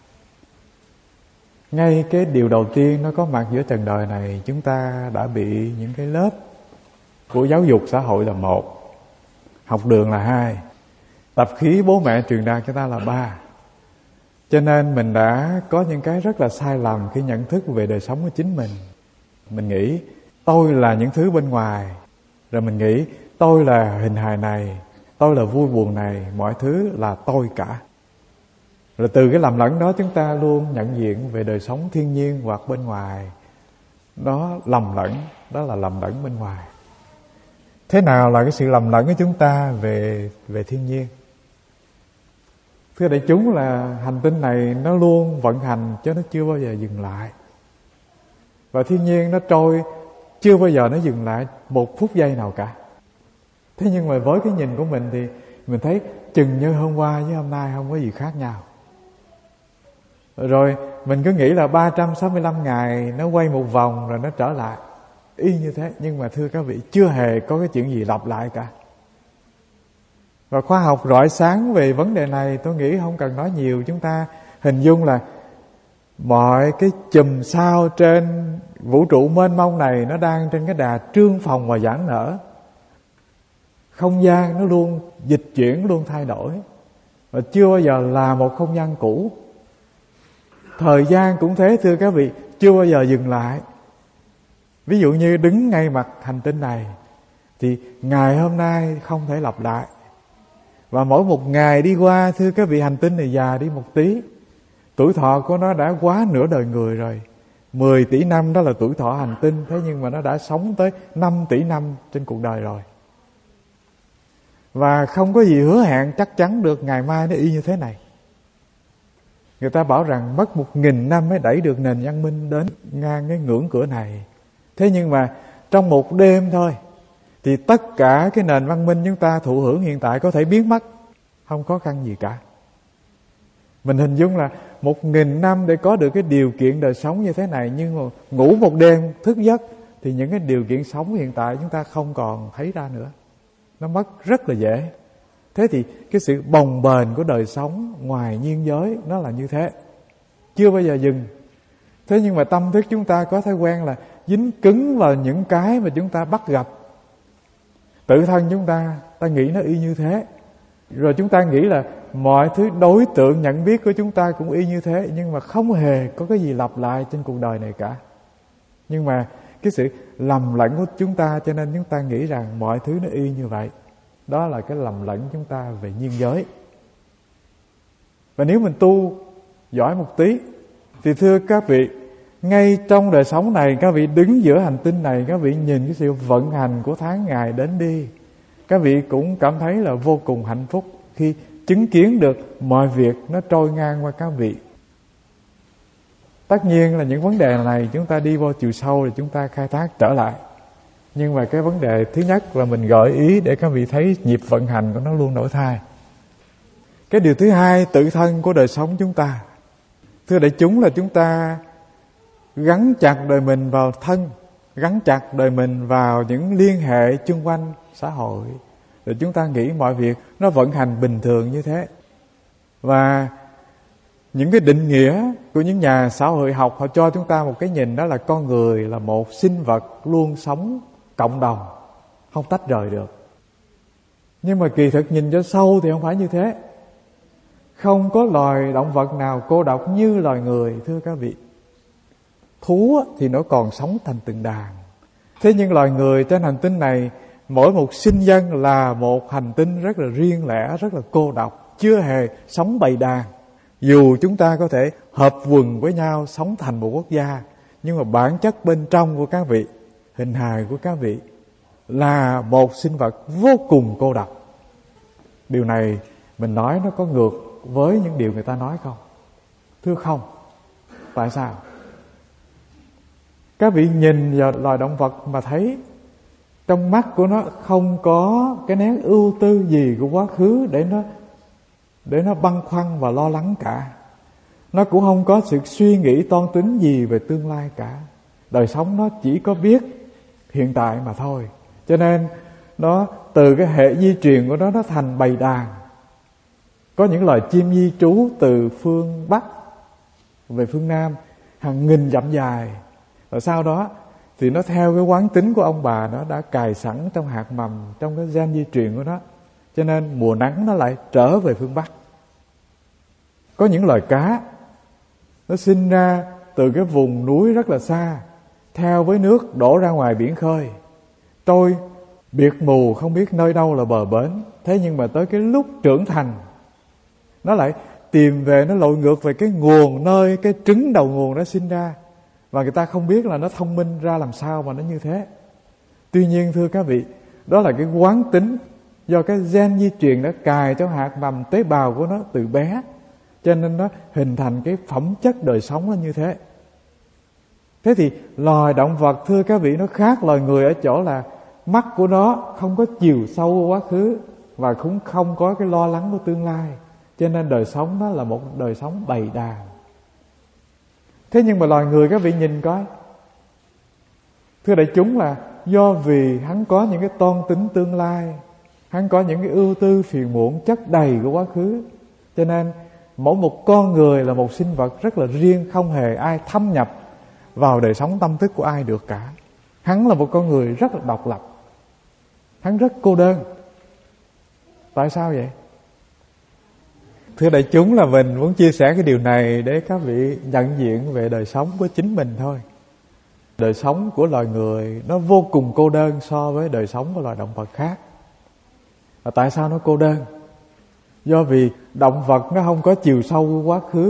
Ngay cái điều đầu tiên nó có mặt giữa trần đời này, chúng ta đã bị những cái lớp của giáo dục xã hội là một, học đường là hai, tập khí bố mẹ truyền đạt cho ta là ba. Cho nên mình đã có những cái rất là sai lầm khi nhận thức về đời sống của chính mình. Mình nghĩ tôi là những thứ bên ngoài, rồi mình nghĩ tôi là hình hài này, tôi là vui buồn này, mọi thứ là tôi cả. Rồi từ cái lầm lẫn đó chúng ta luôn nhận diện về đời sống thiên nhiên hoặc bên ngoài. Đó lầm lẫn, đó là lầm lẫn bên ngoài. Thế nào là cái sự lầm lẫn của chúng ta về về thiên nhiên? Thưa đại chúng, là hành tinh này nó luôn vận hành chứ nó chưa bao giờ dừng lại. Và thiên nhiên nó trôi chưa bao giờ nó dừng lại một phút giây nào cả. Thế nhưng mà với cái nhìn của mình thì mình thấy chừng như hôm qua với hôm nay không có gì khác nhau. Rồi mình cứ nghĩ là ba trăm sáu mươi lăm ngày nó quay một vòng rồi nó trở lại y như thế. Nhưng mà thưa các vị, chưa hề có cái chuyện gì lặp lại cả. Và khoa học rọi sáng về vấn đề này, tôi nghĩ không cần nói nhiều. Chúng ta hình dung là mọi cái chùm sao trên vũ trụ mênh mông này nó đang trên cái đà trương phồng và giãn nở. Không gian nó luôn dịch chuyển, luôn thay đổi, và chưa bao giờ là một không gian cũ. Thời gian cũng thế thưa các vị, chưa bao giờ dừng lại. Ví dụ như đứng ngay mặt hành tinh này thì ngày hôm nay không thể lặp lại. Và mỗi một ngày đi qua, thưa các vị, hành tinh này già đi một tí. Tuổi thọ của nó đã quá nửa đời người rồi. Mười tỷ năm đó là tuổi thọ hành tinh. Thế nhưng mà nó đã sống tới năm tỷ năm trên cuộc đời rồi. Và không có gì hứa hẹn chắc chắn được ngày mai nó y như thế này. Người ta bảo rằng mất một nghìn năm mới đẩy được nền văn minh đến ngang cái ngưỡng cửa này. Thế nhưng mà trong một đêm thôi thì tất cả cái nền văn minh chúng ta thụ hưởng hiện tại có thể biến mất, không khó khăn gì cả. Mình hình dung là một nghìn năm để có được cái điều kiện đời sống như thế này, nhưng mà ngủ một đêm thức giấc thì những cái điều kiện sống hiện tại chúng ta không còn thấy ra nữa. Nó mất rất là dễ. Thế thì cái sự bồng bềnh của đời sống ngoài nhiên giới nó là như thế, chưa bao giờ dừng. Thế nhưng mà tâm thức chúng ta có thói quen là dính cứng vào những cái mà chúng ta bắt gặp. Tự thân chúng ta, ta nghĩ nó y như thế. Rồi chúng ta nghĩ là mọi thứ đối tượng nhận biết của chúng ta cũng y như thế. Nhưng mà không hề có cái gì lặp lại trên cuộc đời này cả. Nhưng mà cái sự lầm lẫn của chúng ta, cho nên chúng ta nghĩ rằng mọi thứ nó y như vậy. Đó là cái lầm lẫn chúng ta về nhiên giới. Và nếu mình tu giỏi một tí thì thưa các vị, ngay trong đời sống này, các vị đứng giữa hành tinh này, các vị nhìn cái sự vận hành của tháng ngày đến đi, các vị cũng cảm thấy là vô cùng hạnh phúc khi chứng kiến được mọi việc nó trôi ngang qua các vị. Tất nhiên là những vấn đề này chúng ta đi vô chiều sâu thì chúng ta khai thác trở lại. Nhưng mà cái vấn đề thứ nhất là mình gợi ý để các vị thấy nhịp vận hành của nó luôn đổi thay. Cái điều thứ hai, tự thân của đời sống chúng ta. Thưa đại chúng, là chúng ta gắn chặt đời mình vào thân, gắn chặt đời mình vào những liên hệ chung quanh xã hội. Rồi chúng ta nghĩ mọi việc nó vận hành bình thường như thế. Và những cái định nghĩa của những nhà xã hội học, họ cho chúng ta một cái nhìn, đó là con người là một sinh vật luôn sống cộng đồng, không tách rời được. Nhưng mà kỳ thực nhìn cho sâu thì không phải như thế. Không có loài động vật nào cô độc như loài người, thưa các vị. Thú thì nó còn sống thành từng đàn. Thế nhưng loài người trên hành tinh này, mỗi một sinh dân là một hành tinh rất là riêng lẻ, rất là cô độc, chưa hề sống bầy đàn. Dù chúng ta có thể hợp quần với nhau, sống thành một quốc gia, nhưng mà bản chất bên trong của các vị, hình hài của các vị là một sinh vật vô cùng cô độc. Điều này mình nói nó có ngược với những điều người ta nói không? Thưa không. Tại sao? Các vị nhìn vào loài động vật mà thấy trong mắt của nó không có cái nét ưu tư gì của quá khứ để nó để nó băn khoăn và lo lắng cả. Nó cũng không có sự suy nghĩ toan tính gì về tương lai cả. Đời sống nó chỉ có biết hiện tại mà thôi. Cho nên nó từ cái hệ di truyền của nó nó thành bầy đàn. Có những loài chim di trú từ phương Bắc về phương Nam hàng nghìn dặm dài. Và sau đó thì nó theo cái quán tính của ông bà nó đã cài sẵn trong hạt mầm, trong cái gen di truyền của nó. Cho nên mùa nắng nó lại trở về phương Bắc. Có những loài cá nó sinh ra từ cái vùng núi rất là xa, theo với nước đổ ra ngoài biển khơi, trôi biệt mù không biết nơi đâu là bờ bến. Thế nhưng mà tới cái lúc trưởng thành, nó lại tìm về, nó lội ngược về cái nguồn nơi cái trứng đầu nguồn nó sinh ra. Và người ta không biết là nó thông minh ra làm sao mà nó như thế. Tuy nhiên thưa các vị, đó là cái quán tính do cái gen di truyền đã cài cho hạt mầm tế bào của nó từ bé, cho nên nó hình thành cái phẩm chất đời sống nó như thế. Thế thì loài động vật thưa các vị nó khác loài người ở chỗ là mắt của nó không có chiều sâu của quá khứ và cũng không có cái lo lắng của tương lai. Cho nên đời sống nó là một đời sống bầy đàn. Thế nhưng mà loài người các vị nhìn coi, thưa đại chúng, là do vì hắn có những cái toan tính tương lai, hắn có những cái ưu tư phiền muộn chất đầy của quá khứ, cho nên mỗi một con người là một sinh vật rất là riêng, không hề ai thâm nhập vào đời sống tâm thức của ai được cả. Hắn là một con người rất là độc lập, hắn rất cô đơn. Tại sao vậy? Thưa đại chúng, là mình muốn chia sẻ cái điều này để các vị nhận diện về đời sống của chính mình thôi. Đời sống của loài người nó vô cùng cô đơn so với đời sống của loài động vật khác. Và tại sao nó cô đơn? Do vì động vật nó không có chiều sâu của quá khứ,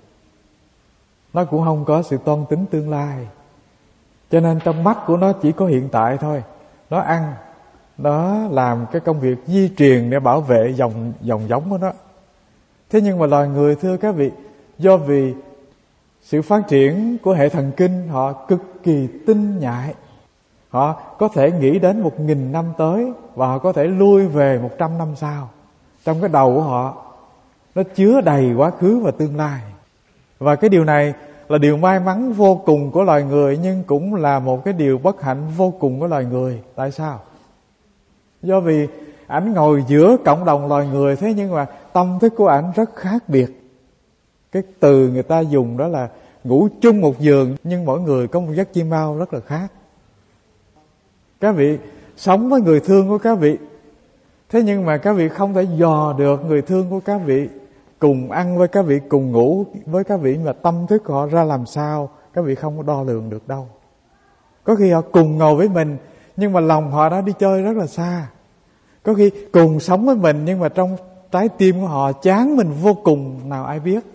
nó cũng không có sự toan tính tương lai, cho nên trong mắt của nó chỉ có hiện tại thôi. Nó ăn, nó làm cái công việc di truyền để bảo vệ dòng, dòng giống của nó. Thế nhưng mà loài người thưa các vị, do vì sự phát triển của hệ thần kinh họ cực kỳ tinh nhạy, họ có thể nghĩ đến một nghìn năm tới và họ có thể lui về một trăm năm sau. Trong cái đầu của họ nó chứa đầy quá khứ và tương lai. Và cái điều này là điều may mắn vô cùng của loài người, nhưng cũng là một cái điều bất hạnh vô cùng của loài người. Tại sao? Do vì ảnh ngồi giữa cộng đồng loài người, thế nhưng mà tâm thức của ảnh rất khác biệt. Cái từ người ta dùng đó là ngủ chung một giường, nhưng mỗi người có một giấc chim bao rất là khác. Các vị sống với người thương của các vị, thế nhưng mà các vị không thể dò được người thương của các vị cùng ăn với các vị, cùng ngủ với các vị, mà tâm thức họ ra làm sao các vị không có đo lường được đâu. Có khi họ cùng ngồi với mình, nhưng mà lòng họ đã đi chơi rất là xa. Có khi cùng sống với mình, nhưng mà trong trái tim của họ chán mình vô cùng, nào ai biết.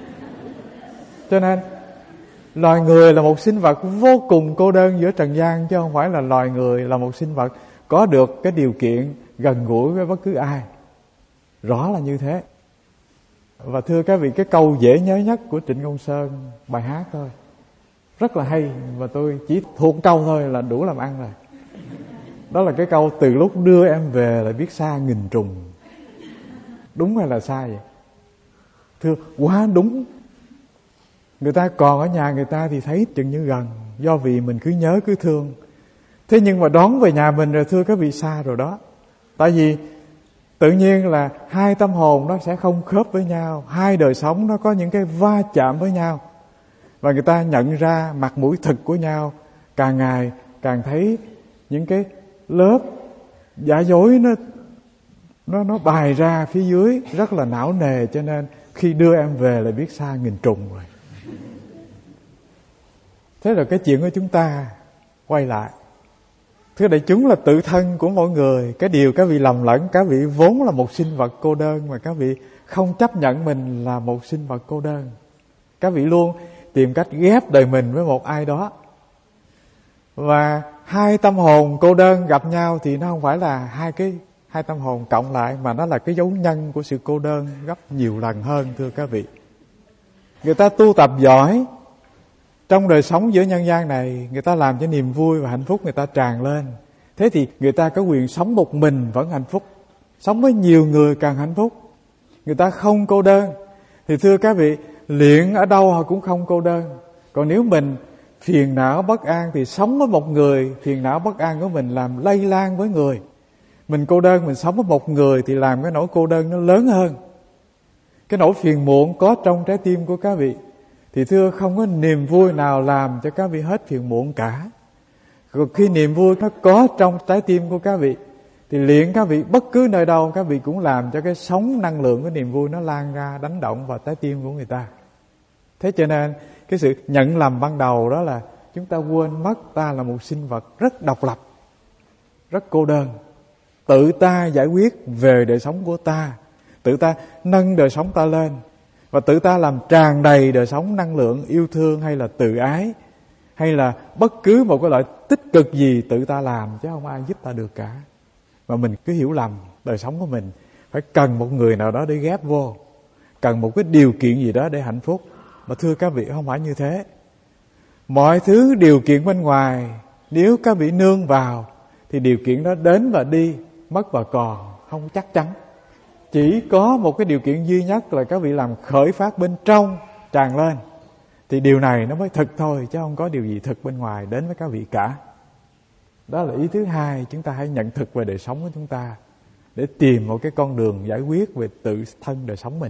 Cho nên loài người là một sinh vật vô cùng cô đơn giữa trần gian, chứ không phải là loài người là một sinh vật có được cái điều kiện gần gũi với bất cứ ai. Rõ là như thế. Và thưa các vị, cái câu dễ nhớ nhất của Trịnh Công Sơn, bài hát thôi, rất là hay, và tôi chỉ thuộc câu thôi là đủ làm ăn rồi. Đó là cái câu: từ lúc đưa em về là biết xa nghìn trùng. Đúng hay là sai vậy? Thưa, quá đúng. Người ta còn ở nhà người ta thì thấy chừng như gần, do vì mình cứ nhớ cứ thương. Thế nhưng mà đón về nhà mình rồi thưa các vị, xa rồi đó. Tại vì tự nhiên là hai tâm hồn nó sẽ không khớp với nhau, hai đời sống nó có những cái va chạm với nhau, và người ta nhận ra mặt mũi thực của nhau. Càng ngày càng thấy những cái lớp giả dối nó nó nó bày ra phía dưới rất là não nề, cho nên khi đưa em về là biết xa nghìn trùng rồi. Thế là cái chuyện của chúng ta quay lại. Thưa đại chúng, là tự thân của mỗi người. Cái điều các vị lầm lẫn, các vị vốn là một sinh vật cô đơn, mà các vị không chấp nhận mình là một sinh vật cô đơn. Các vị luôn tìm cách ghép đời mình với một ai đó. Và hai tâm hồn cô đơn gặp nhau thì nó không phải là hai cái hai tâm hồn cộng lại, mà nó là cái dấu nhân của sự cô đơn gấp nhiều lần hơn thưa các vị. Người ta tu tập giỏi, Trong đời sống giữa nhân gian này, người ta làm cho niềm vui và hạnh phúc người ta tràn lên. Thế thì người ta có quyền sống một mình vẫn hạnh phúc, sống với nhiều người càng hạnh phúc. Người ta không cô đơn. Thì thưa các vị, luyện ở đâu họ cũng không cô đơn. Còn nếu mình phiền não bất an thì sống với một người, phiền não bất an của mình làm lây lan với người. Mình cô đơn, mình sống với một người thì làm cái nỗi cô đơn nó lớn hơn. Cái nỗi phiền muộn có trong trái tim của các vị thì thưa không có niềm vui nào làm cho các vị hết phiền muộn cả. Còn khi niềm vui nó có trong trái tim của các vị thì luyện các vị bất cứ nơi đâu, các vị cũng làm cho cái sóng năng lượng của niềm vui nó lan ra, đánh động vào trái tim của người ta. Thế cho nên cái sự nhận lầm ban đầu đó là chúng ta quên mất ta là một sinh vật rất độc lập, rất cô đơn. Tự ta giải quyết về đời sống của ta, tự ta nâng đời sống ta lên, và tự ta làm tràn đầy đời sống năng lượng yêu thương hay là tự ái, hay là bất cứ một cái loại tích cực gì tự ta làm, chứ không ai giúp ta được cả. Mà mình cứ hiểu lầm đời sống của mình phải cần một người nào đó để ghép vô, cần một cái điều kiện gì đó để hạnh phúc. Mà thưa các vị, không phải như thế. Mọi thứ điều kiện bên ngoài, nếu các vị nương vào thì điều kiện đó đến và đi, mất và còn, không chắc chắn. Chỉ có một cái điều kiện duy nhất là các vị làm khởi phát bên trong tràn lên, thì điều này nó mới thực thôi, chứ không có điều gì thực bên ngoài đến với các vị cả. Đó là ý thứ hai, chúng ta hãy nhận thực về đời sống của chúng ta để tìm một cái con đường giải quyết về tự thân đời sống mình.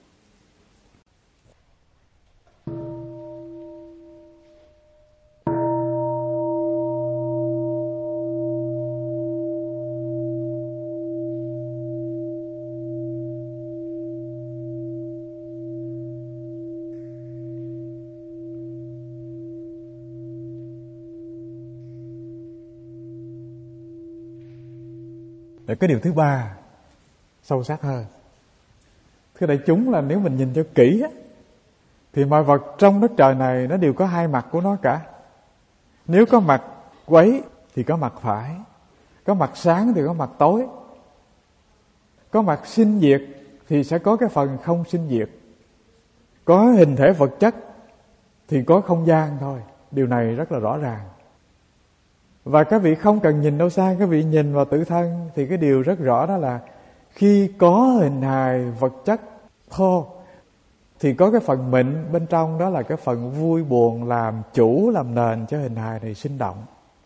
Để cái điều thứ ba sâu sắc hơn, thưa đại chúng, là nếu mình nhìn cho kỹ á, thì mọi vật trong đất trời này nó đều có hai mặt của nó cả. Nếu có mặt quấy thì có mặt phải, có mặt sáng thì có mặt tối, có mặt sinh diệt thì sẽ có cái phần không sinh diệt, có hình thể vật chất thì có không gian thôi. Điều này rất là rõ ràng. Và các vị không cần nhìn đâu xa, các vị nhìn vào tự thân thì cái điều rất rõ đó là khi có hình hài vật chất thô thì có cái phần mịn bên trong, đó là cái phần vui buồn làm chủ, làm nền cho hình hài này sinh động.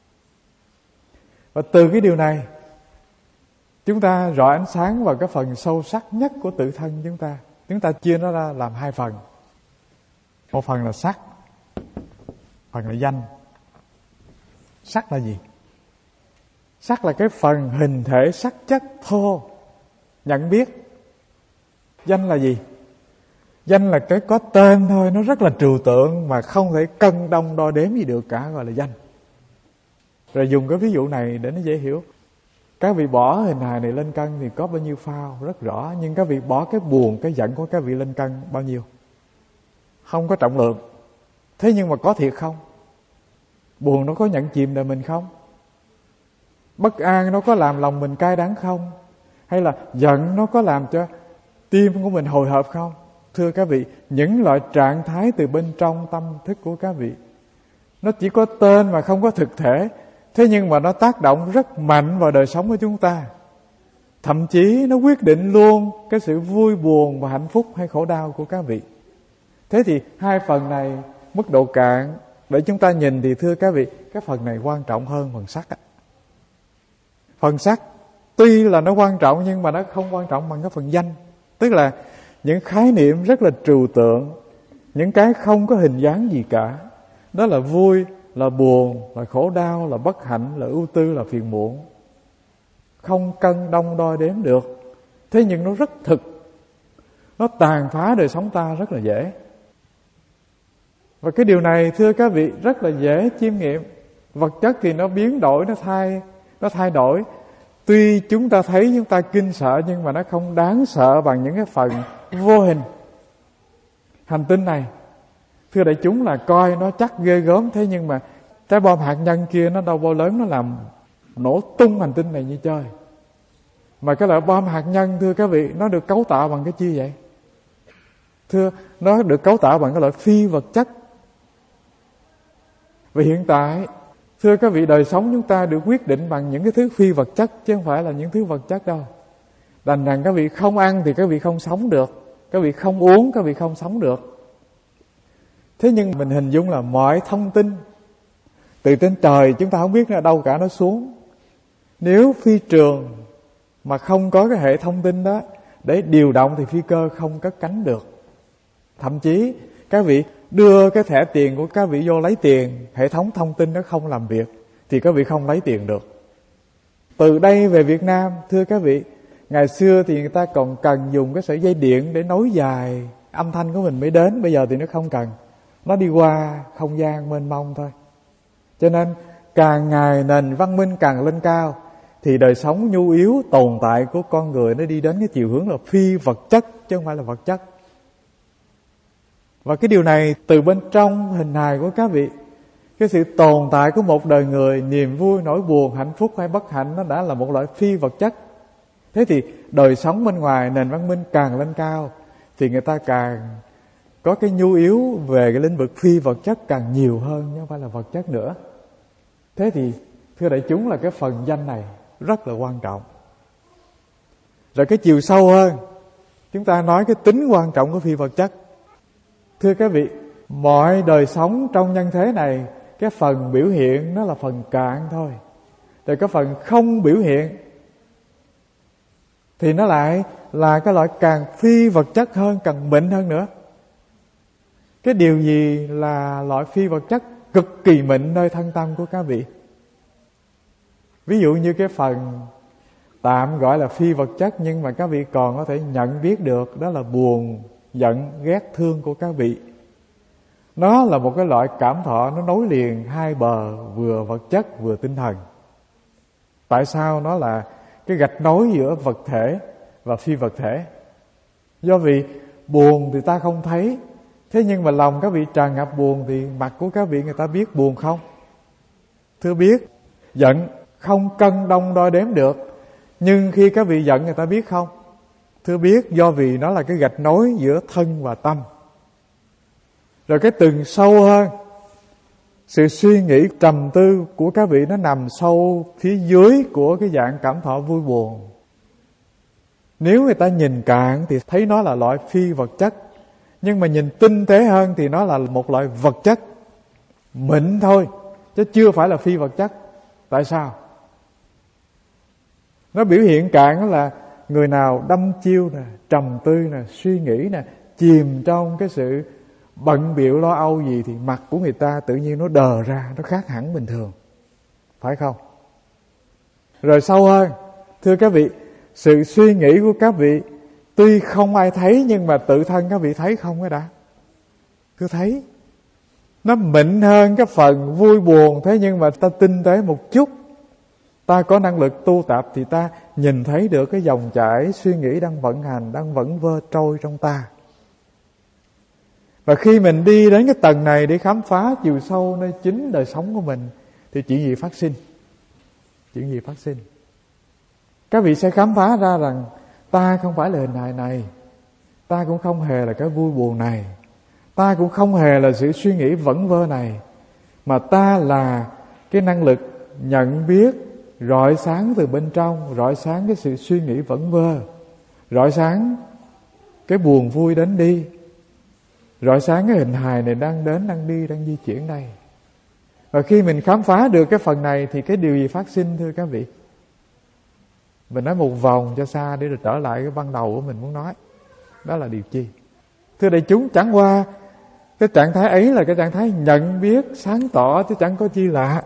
Và từ cái điều này chúng ta rọi ánh sáng vào cái phần sâu sắc nhất của tự thân chúng ta. Chúng ta chia nó ra làm hai phần. Một phần là sắc, phần là danh. Sắc là gì? Sắc là cái phần hình thể sắc chất thô, nhận biết. Danh là gì? Danh là cái có tên thôi, nó rất là trừu tượng mà không thể cân đong đo đếm gì được cả, gọi là danh. Rồi dùng cái ví dụ này để nó dễ hiểu. Các vị bỏ hình hài này lên cân thì có bao nhiêu phao rất rõ, nhưng các vị bỏ cái buồn, cái giận của các vị lên cân bao nhiêu? Không có trọng lượng. Thế nhưng mà có thiệt không? Buồn nó có nhận chìm đời mình không? Bất an nó có làm lòng mình cay đắng không? Hay là giận nó có làm cho tim của mình hồi hộp không? Thưa các vị, những loại trạng thái từ bên trong tâm thức của các vị, nó chỉ có tên mà không có thực thể. Thế nhưng mà nó tác động rất mạnh vào đời sống của chúng ta. Thậm chí nó quyết định luôn cái sự vui buồn và hạnh phúc hay khổ đau của các vị. Thế thì hai phần này mức độ cạn để chúng ta nhìn thì thưa các vị, cái phần này quan trọng hơn phần sắc. Phần sắc tuy là nó quan trọng nhưng mà nó không quan trọng bằng cái phần danh. Tức là những khái niệm rất là trừu tượng, những cái không có hình dáng gì cả. Đó là vui, là buồn, là khổ đau, là bất hạnh, là ưu tư, là phiền muộn. Không cân đong đo đếm được. Thế nhưng nó rất thực. Nó tàn phá đời sống ta rất là dễ. Và cái điều này thưa các vị rất là dễ chiêm nghiệm. Vật chất thì nó biến đổi, nó thay, nó thay đổi. Tuy chúng ta thấy chúng ta kinh sợ, nhưng mà nó không đáng sợ bằng những cái phần vô hình. Hành tinh này, thưa đại chúng, là coi nó chắc ghê gớm, thế nhưng mà trái bom hạt nhân kia nó đâu bao lớn, nó làm nổ tung hành tinh này như chơi. Mà cái loại bom hạt nhân thưa các vị, nó được cấu tạo bằng cái chi vậy? Thưa, nó được cấu tạo bằng cái loại phi vật chất. Vì hiện tại, thưa các vị, đời sống chúng ta được quyết định bằng những cái thứ phi vật chất, chứ không phải là những thứ vật chất đâu. Đành rằng các vị không ăn thì các vị không sống được, các vị không uống các vị không sống được. Thế nhưng mình hình dung là mọi thông tin từ trên trời chúng ta không biết nó ở đâu cả, nó xuống. Nếu phi trường mà không có cái hệ thông tin đó để điều động thì phi cơ không cất cánh được. Thậm chí các vị đưa cái thẻ tiền của các vị vô lấy tiền, hệ thống thông tin nó không làm việc thì các vị không lấy tiền được. Từ đây về Việt Nam, thưa các vị, ngày xưa thì người ta còn cần dùng cái sợi dây điện để nối dài âm thanh của mình mới đến. Bây giờ thì nó không cần, nó đi qua không gian mênh mông thôi. Cho nên càng ngày nền văn minh càng lên cao thì đời sống nhu yếu tồn tại của con người nó đi đến cái chiều hướng là phi vật chất chứ không phải là vật chất. Và cái điều này từ bên trong hình hài của các vị, cái sự tồn tại của một đời người, niềm vui, nỗi buồn, hạnh phúc hay bất hạnh, nó đã là một loại phi vật chất. Thế thì đời sống bên ngoài, nền văn minh càng lên cao thì người ta càng có cái nhu yếu về cái lĩnh vực phi vật chất càng nhiều hơn, chứ không phải là vật chất nữa. Thế thì thưa đại chúng, là cái phần danh này rất là quan trọng. Rồi cái chiều sâu hơn, chúng ta nói cái tính quan trọng của phi vật chất. Thưa các vị, mọi đời sống trong nhân thế này, cái phần biểu hiện nó là phần cạn thôi. Rồi cái phần không biểu hiện thì nó lại là cái loại càng phi vật chất hơn, càng mịn hơn nữa. Cái điều gì là loại phi vật chất cực kỳ mịn nơi thân tâm của các vị? Ví dụ như cái phần tạm gọi là phi vật chất nhưng mà các vị còn có thể nhận biết được, đó là buồn, giận, ghét, thương của các vị. Nó là một cái loại cảm thọ, nó nối liền hai bờ, vừa vật chất vừa tinh thần. Tại sao nó là cái gạch nối giữa vật thể và phi vật thể? Do vì buồn thì ta không thấy, thế nhưng mà lòng các vị tràn ngập buồn thì mặt của các vị người ta biết buồn không? Thưa biết. Giận không cân đong đo đếm được, nhưng khi các vị giận người ta biết không? Thưa biết, do vì nó là cái gạch nối giữa thân và tâm. Rồi cái từng sâu hơn, sự suy nghĩ trầm tư của các vị nó nằm sâu phía dưới của cái dạng cảm thọ vui buồn. Nếu người ta nhìn cạn thì thấy nó là loại phi vật chất, nhưng mà nhìn tinh tế hơn thì nó là một loại vật chất mịn thôi, chứ chưa phải là phi vật chất. Tại sao? Nó biểu hiện cạn là người nào đăm chiêu nè, trầm tư nè, suy nghĩ nè, chìm trong cái sự bận bịu lo âu gì thì mặt của người ta tự nhiên nó đờ ra, nó khác hẳn bình thường. Phải không? Rồi sâu hơn, thưa các vị, sự suy nghĩ của các vị tuy không ai thấy nhưng mà tự thân các vị thấy không cái đã? Cứ thấy. Nó mịn hơn cái phần vui buồn, thế nhưng mà ta tinh tế một chút, ta có năng lực tu tập thì ta nhìn thấy được cái dòng chảy suy nghĩ đang vận hành, đang vẩn vơ trôi trong ta. Và khi mình đi đến cái tầng này để khám phá chiều sâu nơi chính đời sống của mình thì chuyện gì phát sinh? Chuyện gì phát sinh? Các vị sẽ khám phá ra rằng ta không phải là hình hài này, ta cũng không hề là cái vui buồn này, ta cũng không hề là sự suy nghĩ vẩn vơ này, mà ta là cái năng lực nhận biết rọi sáng từ bên trong, rọi sáng cái sự suy nghĩ vẩn vơ, rọi sáng cái buồn vui đến đi, rọi sáng cái hình hài này đang đến, đang đi, đang di chuyển đây. Và khi mình khám phá được cái phần này thì cái điều gì phát sinh thưa các vị? Mình nói một vòng cho xa để rồi trở lại cái ban đầu của mình muốn nói. Đó là điều chi? Thưa đại chúng, chẳng qua cái trạng thái ấy là cái trạng thái nhận biết sáng tỏ chứ chẳng có chi lạ.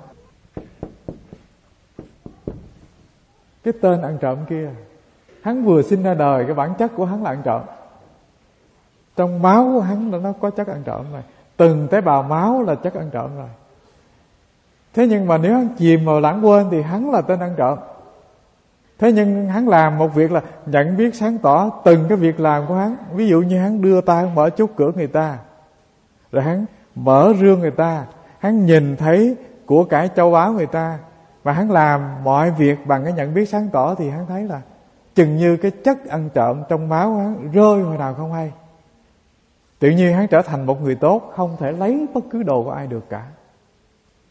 Cái tên ăn trộm kia, hắn vừa sinh ra đời, cái bản chất của hắn là ăn trộm. Trong máu của hắn nó có chất ăn trộm rồi, từng tế bào máu là chất ăn trộm rồi. Thế nhưng mà nếu hắn chìm vào lãng quên thì hắn là tên ăn trộm. Thế nhưng hắn làm một việc là nhận biết sáng tỏ từng cái việc làm của hắn. Ví dụ như hắn đưa tay mở chốt cửa người ta, rồi hắn mở rương người ta, hắn nhìn thấy của cải châu báu người ta, và hắn làm mọi việc bằng cái nhận biết sáng tỏ, thì hắn thấy là chừng như cái chất ăn trộm trong máu hắn rơi hồi nào không hay. Tự nhiên hắn trở thành một người tốt, không thể lấy bất cứ đồ của ai được cả.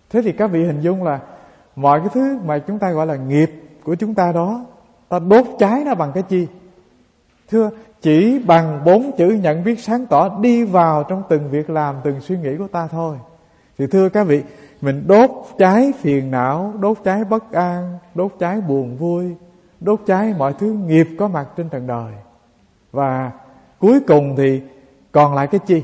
Thế thì các vị hình dung là mọi cái thứ mà chúng ta gọi là nghiệp của chúng ta đó, ta đốt cháy nó bằng cái chi? Thưa, chỉ bằng bốn chữ nhận biết sáng tỏ đi vào trong từng việc làm, từng suy nghĩ của ta thôi. Thì thưa các vị, mình đốt cháy phiền não, đốt cháy bất an, đốt cháy buồn vui, đốt cháy mọi thứ nghiệp có mặt trên trần đời. Và cuối cùng thì còn lại cái chi?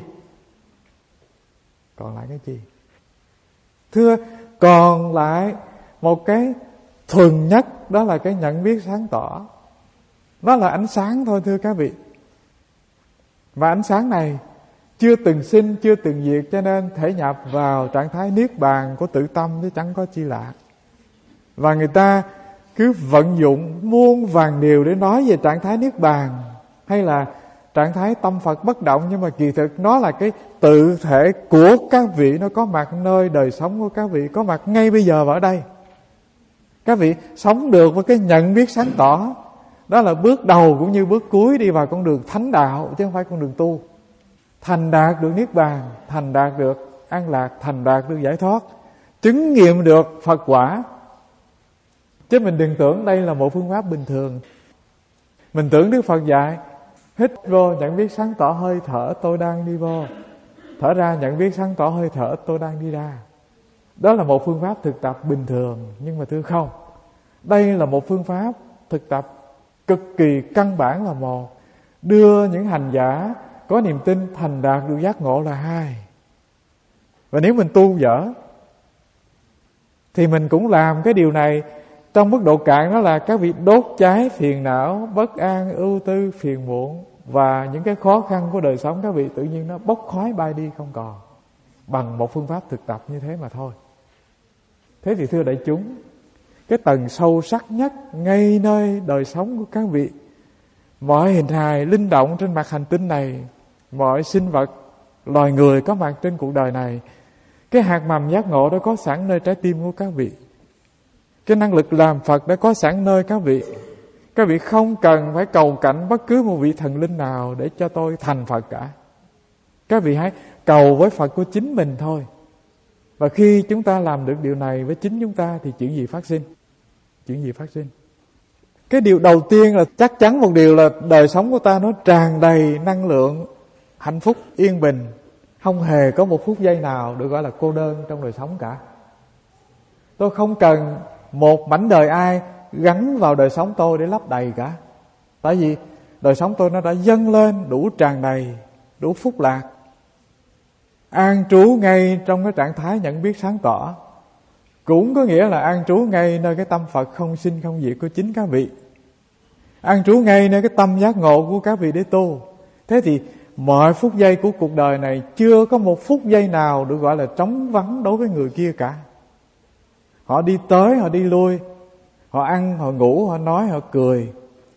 Còn lại cái chi? Thưa, còn lại một cái thuần nhất, đó là cái nhận biết sáng tỏ. Nó là ánh sáng thôi thưa các vị. Và ánh sáng này chưa từng sinh, chưa từng diệt, cho nên thể nhập vào trạng thái niết bàn của tự tâm chứ chẳng có chi lạ. Và người ta cứ vận dụng muôn vàn điều để nói về trạng thái niết bàn hay là trạng thái tâm Phật bất động, nhưng mà kỳ thực nó là cái tự thể của các vị, nó có mặt nơi đời sống của các vị, có mặt ngay bây giờ và ở đây. Các vị sống được với cái nhận biết sáng tỏ, đó là bước đầu cũng như bước cuối đi vào con đường thánh đạo, chứ không phải con đường tu. Thành đạt được niết bàn, thành đạt được an lạc, thành đạt được giải thoát, chứng nghiệm được Phật quả. Chứ mình đừng tưởng đây là một phương pháp bình thường. Mình tưởng Đức Phật dạy hít vô nhận biết sáng tỏ hơi thở tôi đang đi vô, thở ra nhận biết sáng tỏ hơi thở tôi đang đi ra. Đó là một phương pháp thực tập bình thường. Nhưng mà thưa không, đây là một phương pháp thực tập cực kỳ căn bản là một, đưa những hành giả có niềm tin thành đạt được giác ngộ là hai. Và nếu mình tu dở thì mình cũng làm cái điều này trong mức độ cạn, đó là các vị đốt cháy phiền não, bất an, ưu tư, phiền muộn và những cái khó khăn của đời sống, các vị tự nhiên nó bốc khói bay đi không còn, bằng một phương pháp thực tập như thế mà thôi. Thế thì thưa đại chúng, cái tầng sâu sắc nhất ngay nơi đời sống của các vị, mọi hình hài linh động trên mặt hành tinh này, mọi sinh vật loài người có mặt trên cuộc đời này, cái hạt mầm giác ngộ đó có sẵn nơi trái tim của các vị. Cái năng lực làm Phật đã có sẵn nơi các vị. Các vị không cần phải cầu cạnh bất cứ một vị thần linh nào để cho tôi thành Phật cả. Các vị hãy cầu với Phật của chính mình thôi. Và khi chúng ta làm được điều này với chính chúng ta thì chuyện gì phát sinh? Chuyện gì phát sinh? Cái điều đầu tiên là chắc chắn một điều là đời sống của ta nó tràn đầy năng lượng, hạnh phúc, yên bình. Không hề có một phút giây nào được gọi là cô đơn trong đời sống cả. Tôi không cần một mảnh đời ai gắn vào đời sống tôi để lấp đầy cả. Tại vì đời sống tôi nó đã dâng lên đủ tràn đầy, đủ phúc lạc, an trú ngay trong cái trạng thái nhận biết sáng tỏ. Cũng có nghĩa là an trú ngay nơi cái tâm Phật không sinh không diệt của chính các vị, an trú ngay nơi cái tâm giác ngộ của các vị để tu. Thế thì mọi phút giây của cuộc đời này chưa có một phút giây nào được gọi là trống vắng đối với người kia cả. Họ đi tới, họ đi lui, họ ăn, họ ngủ, họ nói, họ cười,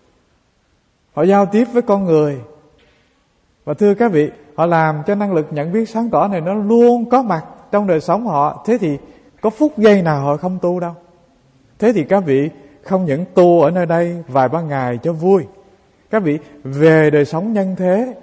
họ giao tiếp với con người. Và thưa các vị, họ làm cho năng lực nhận biết sáng tỏ này nó luôn có mặt trong đời sống họ. Thế thì có phút giây nào họ không tu đâu. Thế thì các vị không những tu ở nơi đây vài ba ngày cho vui, các vị về đời sống nhân thế,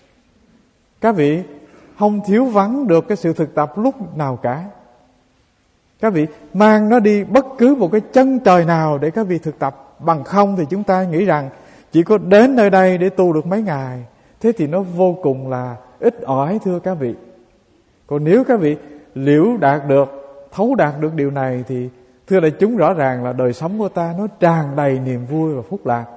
các vị không thiếu vắng được cái sự thực tập lúc nào cả. Các vị mang nó đi bất cứ một cái chân trời nào để các vị thực tập. Bằng không thì chúng ta nghĩ rằng chỉ có đến nơi đây để tu được mấy ngày, thế thì nó vô cùng là ít ỏi thưa các vị. Còn nếu các vị liễu đạt được, thấu đạt được điều này thì thưa đại chúng, rõ ràng là đời sống của ta nó tràn đầy niềm vui và phúc lạc.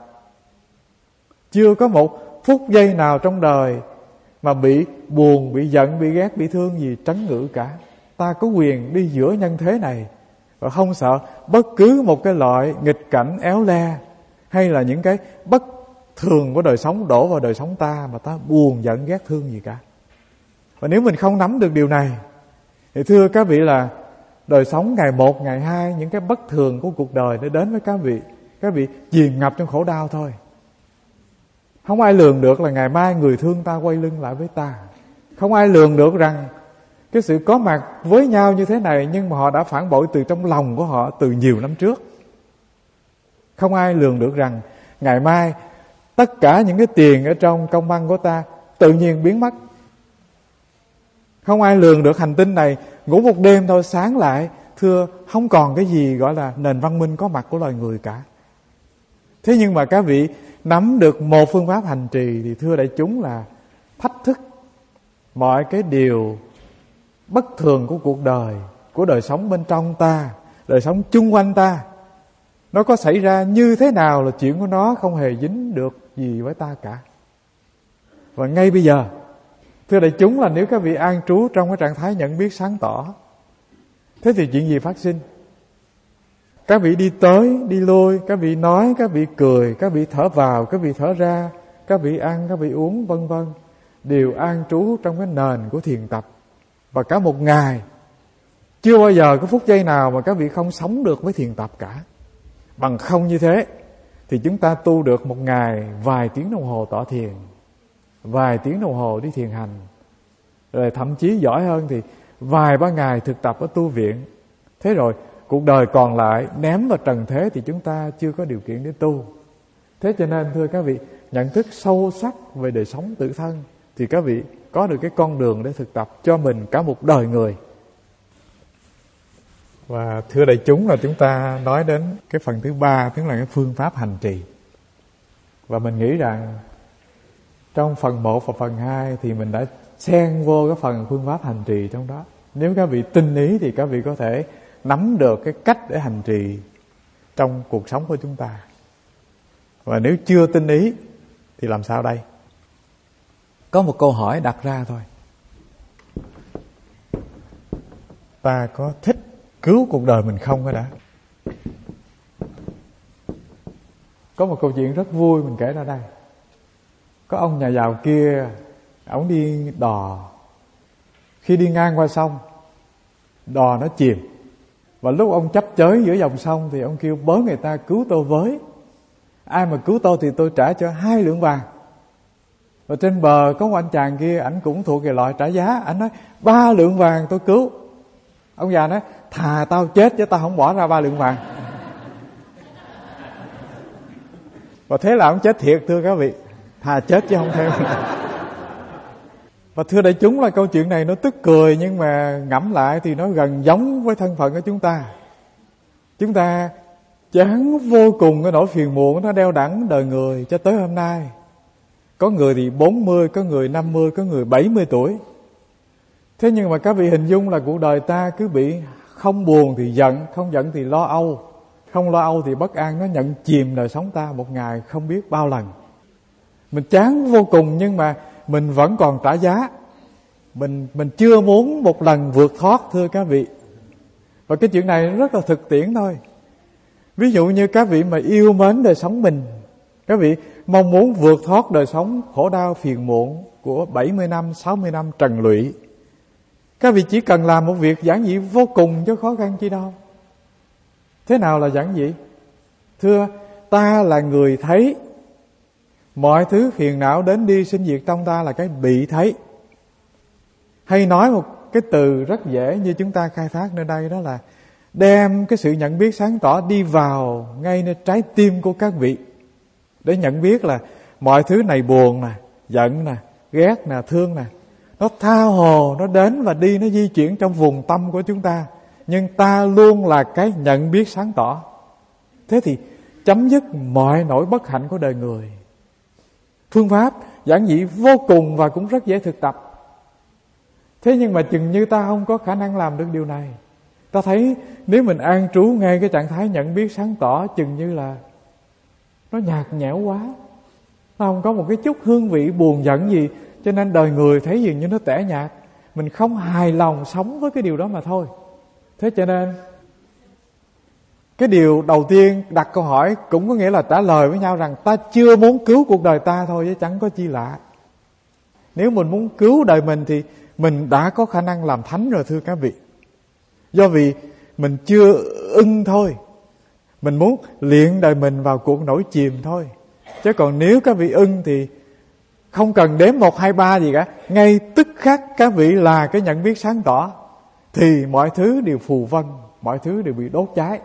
Chưa có một phút giây nào trong đời mà bị buồn, bị giận, bị ghét, bị thương gì trấn ngữ cả. Ta có quyền đi giữa nhân thế này và không sợ bất cứ một cái loại nghịch cảnh éo le hay là những cái bất thường của đời sống đổ vào đời sống ta mà ta buồn, giận, ghét, thương gì cả. Và nếu mình không nắm được điều này thì thưa các vị là đời sống ngày một, ngày hai, những cái bất thường của cuộc đời nó đến với các vị, các vị chìm ngập trong khổ đau thôi. Không ai lường được là ngày mai người thương ta quay lưng lại với ta. Không ai lường được rằng cái sự có mặt với nhau như thế này, nhưng mà họ đã phản bội từ trong lòng của họ từ nhiều năm trước. Không ai lường được rằng ngày mai tất cả những cái tiền ở trong công văn của ta tự nhiên biến mất. Không ai lường được hành tinh này, ngủ một đêm thôi sáng lại, thưa không còn cái gì gọi là nền văn minh có mặt của loài người cả. Thế nhưng mà các vị nắm được một phương pháp hành trì thì thưa đại chúng là thách thức mọi cái điều bất thường của cuộc đời, của đời sống bên trong ta, đời sống chung quanh ta. Nó có xảy ra như thế nào là chuyện của nó không hề dính được gì với ta cả. Và ngay bây giờ, thưa đại chúng, là nếu các vị an trú trong cái trạng thái nhận biết sáng tỏ, thế thì chuyện gì phát sinh? Các vị đi tới, đi lui, các vị nói, các vị cười, các vị thở vào, các vị thở ra, các vị ăn, các vị uống, vân vân, đều an trú trong cái nền của thiền tập. Và cả một ngày, chưa bao giờ có phút giây nào mà các vị không sống được với thiền tập cả. Bằng không như thế thì chúng ta tu được một ngày vài tiếng đồng hồ tọa thiền, vài tiếng đồng hồ đi thiền hành, rồi thậm chí giỏi hơn thì vài ba ngày thực tập ở tu viện. Thế rồi cuộc đời còn lại ném vào trần thế thì chúng ta chưa có điều kiện để tu. Thế cho nên thưa các vị, nhận thức sâu sắc về đời sống tự thân thì các vị có được cái con đường để thực tập cho mình cả một đời người. Và thưa đại chúng, là chúng ta nói đến cái phần thứ ba, tức là cái phương pháp hành trì. Và mình nghĩ rằng trong phần một và phần hai thì mình đã xen vô cái phần phương pháp hành trì trong đó. Nếu các vị tinh ý thì các vị có thể nắm được cái cách để hành trì trong cuộc sống của chúng ta. Và nếu chưa tinh ý thì làm sao đây? Có một câu hỏi đặt ra thôi. Ta có thích cứu cuộc đời mình không đã? Có một câu chuyện rất vui mình kể ra đây. Có ông nhà giàu kia, ông đi đò. Khi đi ngang qua sông, đò nó chìm. Và lúc ông chấp chới giữa dòng sông thì ông kêu bớ người ta cứu tôi với. Ai mà cứu tôi thì tôi trả cho hai lượng vàng. Và trên bờ có một anh chàng kia, ảnh cũng thuộc về loại trả giá. Ảnh nói ba lượng vàng tôi cứu. Ông già nói thà tao chết chứ tao không bỏ ra ba lượng vàng. Và thế là ông chết thiệt thưa các vị. Thà chết chứ không theo. Và thưa đại chúng, là câu chuyện này nó tức cười, nhưng mà ngẫm lại thì nó gần giống với thân phận của chúng ta. Chúng ta chán vô cùng cái nỗi phiền muộn nó đeo đẳng đời người cho tới hôm nay. Có người thì bốn mươi, có người năm mươi, có người bảy mươi tuổi. Thế nhưng mà các vị hình dung là cuộc đời ta cứ bị không buồn thì giận, không giận thì lo âu, không lo âu thì bất an. Nó nhận chìm đời sống ta một ngày không biết bao lần. Mình chán vô cùng nhưng mà mình vẫn còn trả giá. Mình mình chưa muốn một lần vượt thoát thưa các vị. Và cái chuyện này rất là thực tiễn thôi. Ví dụ như các vị mà yêu mến đời sống mình, các vị mong muốn vượt thoát đời sống khổ đau phiền muộn của bảy mươi năm, sáu mươi năm trần lụy, các vị chỉ cần làm một việc giản dị vô cùng chứ khó khăn chi đâu. Thế nào là giản dị? Thưa, ta là người thấy mọi thứ phiền não đến đi sinh diệt trong ta là cái bị thấy. Hay nói một cái từ rất dễ như chúng ta khai thác nơi đây, đó là đem cái sự nhận biết sáng tỏ đi vào ngay nơi trái tim của các vị, để nhận biết là mọi thứ này buồn nè, giận nè, ghét nè, thương nè, nó tha hồ, nó đến và đi, nó di chuyển trong vùng tâm của chúng ta. Nhưng ta luôn là cái nhận biết sáng tỏ. Thế thì chấm dứt mọi nỗi bất hạnh của đời người. Phương pháp giản dị vô cùng và cũng rất dễ thực tập. Thế nhưng mà chừng như ta không có khả năng làm được điều này. Ta thấy nếu mình an trú ngay cái trạng thái nhận biết sáng tỏ, chừng như là nó nhạt nhẽo quá, nó không có một cái chút hương vị buồn giận gì, cho nên đời người thấy dường như nó tẻ nhạt. Mình không hài lòng sống với cái điều đó mà thôi. Thế cho nên cái điều đầu tiên đặt câu hỏi cũng có nghĩa là trả lời với nhau rằng ta chưa muốn cứu cuộc đời ta thôi, chứ chẳng có chi lạ. Nếu mình muốn cứu đời mình thì mình đã có khả năng làm thánh rồi thưa các vị. Do vì mình chưa ưng thôi. Mình muốn luyện đời mình vào cuộc nổi chìm thôi. Chứ còn nếu các vị ưng thì không cần đếm một, hai, ba gì cả. Ngay tức khắc các vị là cái nhận biết sáng tỏ, thì mọi thứ đều phù vân, mọi thứ đều bị đốt cháy.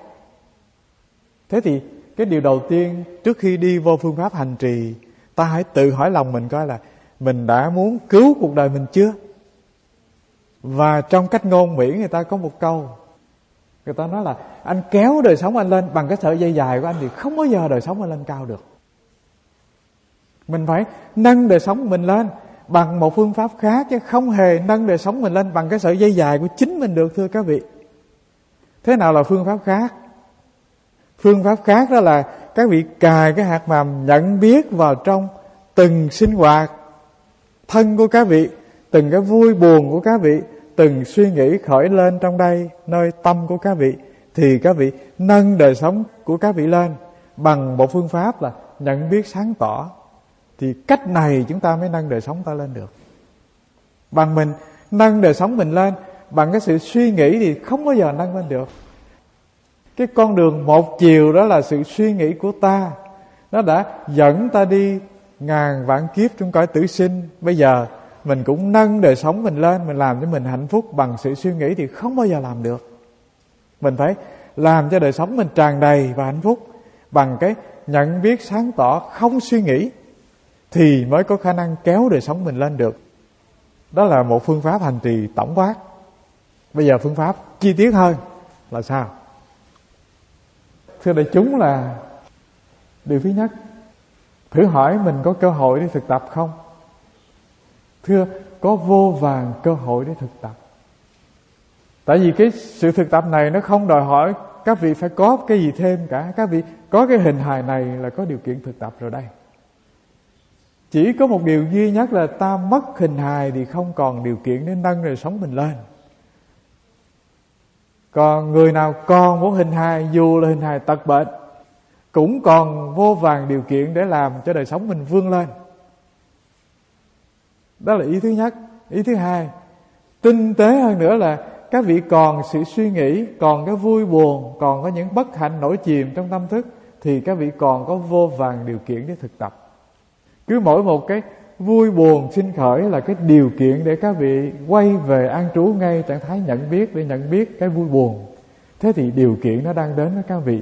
Thế thì cái điều đầu tiên trước khi đi vô phương pháp hành trì, ta hãy tự hỏi lòng mình coi là mình đã muốn cứu cuộc đời mình chưa? Và trong cách ngôn Mỹ người ta có một câu, người ta nói là anh kéo đời sống anh lên bằng cái sợi dây dài của anh thì không bao giờ đời sống anh lên cao được. Mình phải nâng đời sống mình lên bằng một phương pháp khác, chứ không hề nâng đời sống mình lên bằng cái sợi dây dài của chính mình được, thưa các vị. Thế nào là phương pháp khác? Phương pháp khác đó là các vị cài cái hạt mầm nhận biết vào trong từng sinh hoạt thân của các vị, từng cái vui buồn của các vị, từng suy nghĩ khởi lên trong đây, nơi tâm của các vị, thì các vị nâng đời sống của các vị lên bằng một phương pháp là nhận biết sáng tỏ. Thì cách này chúng ta mới nâng đời sống ta lên được. Bằng mình nâng đời sống mình lên bằng cái sự suy nghĩ thì không bao giờ nâng lên được. Cái con đường một chiều đó là sự suy nghĩ của ta, nó đã dẫn ta đi ngàn vạn kiếp trong cõi tử sinh. Bây giờ mình cũng nâng đời sống mình lên, mình làm cho mình hạnh phúc bằng sự suy nghĩ thì không bao giờ làm được. Mình phải làm cho đời sống mình tràn đầy và hạnh phúc bằng cái nhận biết sáng tỏ, không suy nghĩ, thì mới có khả năng kéo đời sống mình lên được. Đó là một phương pháp hành trì tổng quát. Bây giờ phương pháp chi tiết hơn là sao? Thưa đại chúng, là điều thứ nhất, thử hỏi mình có cơ hội để thực tập không? Thưa, có vô vàn cơ hội để thực tập. Tại vì cái sự thực tập này nó không đòi hỏi các vị phải có cái gì thêm cả. Các vị có cái hình hài này là có điều kiện thực tập rồi đây. Chỉ có một điều duy nhất là ta mất hình hài thì không còn điều kiện để nâng đời sống mình lên. Còn người nào còn một hình hài, dù là hình hài tật bệnh, cũng còn vô vàn điều kiện để làm cho đời sống mình vươn lên. Đó là ý thứ nhất. Ý thứ hai, tinh tế hơn nữa là các vị còn sự suy nghĩ, còn cái vui buồn, còn có những bất hạnh nổi chìm trong tâm thức, thì các vị còn có vô vàn điều kiện để thực tập. Cứ mỗi một cái vui buồn sinh khởi là cái điều kiện để các vị quay về an trú ngay trạng thái nhận biết, để nhận biết cái vui buồn. Thế thì điều kiện nó đang đến với các vị.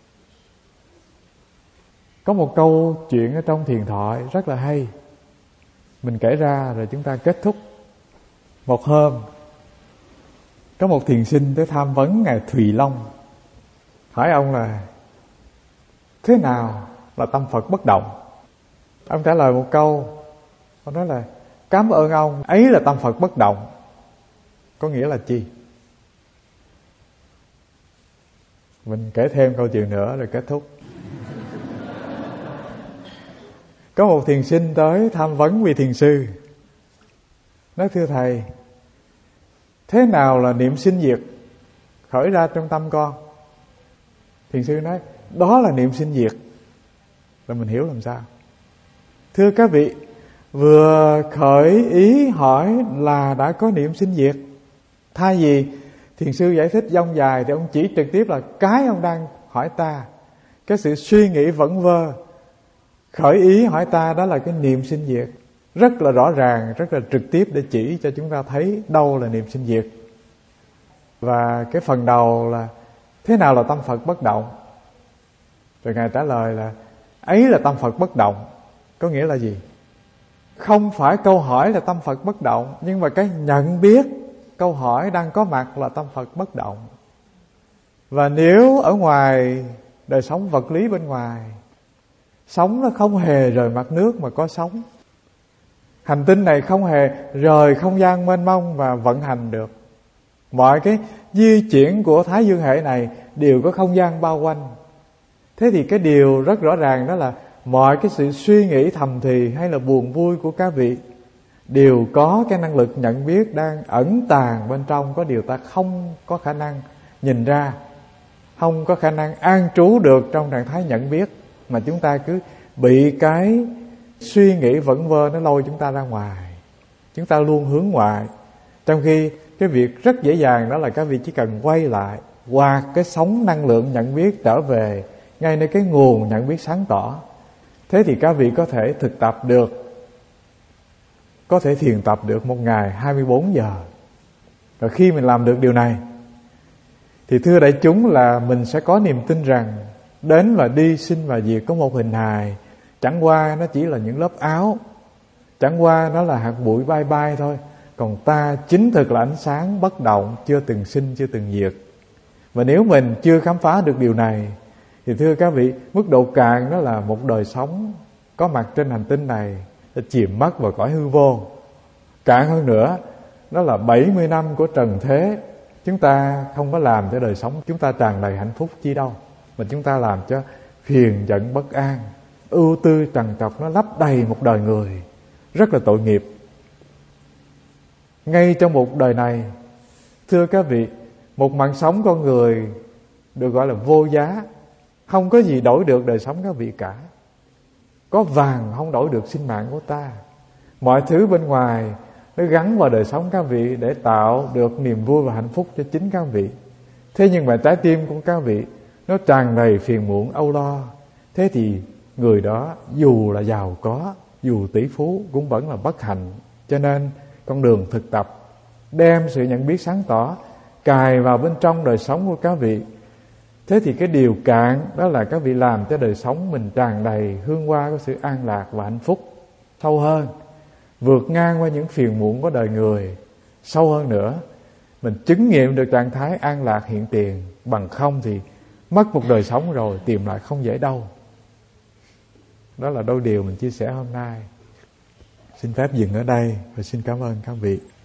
Có một câu chuyện ở trong thiền thoại rất là hay, mình kể ra rồi chúng ta kết thúc. Một hôm, có một thiền sinh tới tham vấn Ngài Thùy Long, hỏi ông là thế nào là tâm Phật bất động. Ông trả lời một câu, ông nói là cảm ơn ông, ấy là tâm Phật bất động. Có nghĩa là chi? Mình kể thêm câu chuyện nữa rồi kết thúc. Có một thiền sinh tới tham vấn vị thiền sư, nói thưa thầy, thế nào là niệm sinh diệt khởi ra trong tâm con? Thiền sư nói đó là niệm sinh diệt. Là mình hiểu làm sao? Thưa các vị, vừa khởi ý hỏi là đã có niệm sinh diệt. Thay vì thiền sư giải thích dông dài thì ông chỉ trực tiếp là cái ông đang hỏi ta, cái sự suy nghĩ vẩn vơ, khởi ý hỏi ta, đó là cái niệm sinh diệt. Rất là rõ ràng, rất là trực tiếp để chỉ cho chúng ta thấy đâu là niệm sinh diệt. Và cái phần đầu là thế nào là tâm Phật bất động? Rồi Ngài trả lời là ấy là tâm Phật bất động. Có nghĩa là gì? Không phải câu hỏi là tâm Phật bất động, nhưng mà cái nhận biết câu hỏi đang có mặt là tâm Phật bất động. Và nếu ở ngoài đời sống vật lý bên ngoài, sống nó không hề rời mặt nước mà có sống. Hành tinh này không hề rời không gian mênh mông mà vận hành được. Mọi cái di chuyển của Thái Dương hệ này đều có không gian bao quanh. Thế thì cái điều rất rõ ràng đó là mọi cái sự suy nghĩ thầm thì hay là buồn vui của các vị đều có cái năng lực nhận biết đang ẩn tàng bên trong. Có điều ta không có khả năng nhìn ra, không có khả năng an trú được trong trạng thái nhận biết, mà chúng ta cứ bị cái suy nghĩ vẩn vơ nó lôi chúng ta ra ngoài. Chúng ta luôn hướng ngoại. Trong khi cái việc rất dễ dàng đó là các vị chỉ cần quay lại, hoặc cái sóng năng lượng nhận biết trở về ngay nơi cái nguồn nhận biết sáng tỏ. Thế thì các vị có thể thực tập được, có thể thiền tập được một ngày hai mươi bốn giờ. Rồi khi mình làm được điều này thì thưa đại chúng là mình sẽ có niềm tin rằng đến và đi, sinh và diệt có một hình hài. Chẳng qua nó chỉ là những lớp áo, chẳng qua nó là hạt bụi bay bay thôi. Còn ta chính thực là ánh sáng bất động, chưa từng sinh, chưa từng diệt. Và nếu mình chưa khám phá được điều này thì thưa các vị, mức độ cạn đó là một đời sống có mặt trên hành tinh này đã chìm mất vào cõi hư vô. Cạn hơn nữa, đó là bảy mươi năm của trần thế. Chúng ta không có làm cho đời sống chúng ta tràn đầy hạnh phúc chi đâu, mà chúng ta làm cho phiền giận bất an, ưu tư trần trọc nó lấp đầy một đời người, rất là tội nghiệp. Ngay trong một đời này, thưa các vị, một mạng sống con người được gọi là vô giá. Không có gì đổi được đời sống các vị cả. Có vàng không đổi được sinh mạng của ta. Mọi thứ bên ngoài nó gắn vào đời sống các vị để tạo được niềm vui và hạnh phúc cho chính các vị. Thế nhưng mà trái tim của các vị nó tràn đầy phiền muộn âu lo. Thế thì người đó dù là giàu có, dù tỷ phú cũng vẫn là bất hạnh. Cho nên con đường thực tập đem sự nhận biết sáng tỏ cài vào bên trong đời sống của các vị. Thế thì cái điều cạn đó là các vị làm cho đời sống mình tràn đầy hương hoa của sự an lạc và hạnh phúc. Sâu hơn, vượt ngang qua những phiền muộn của đời người. Sâu hơn nữa, mình chứng nghiệm được trạng thái an lạc hiện tiền. Bằng không thì mất một đời sống rồi tìm lại không dễ đâu. Đó là đôi điều mình chia sẻ hôm nay. Xin phép dừng ở đây và xin cảm ơn các vị.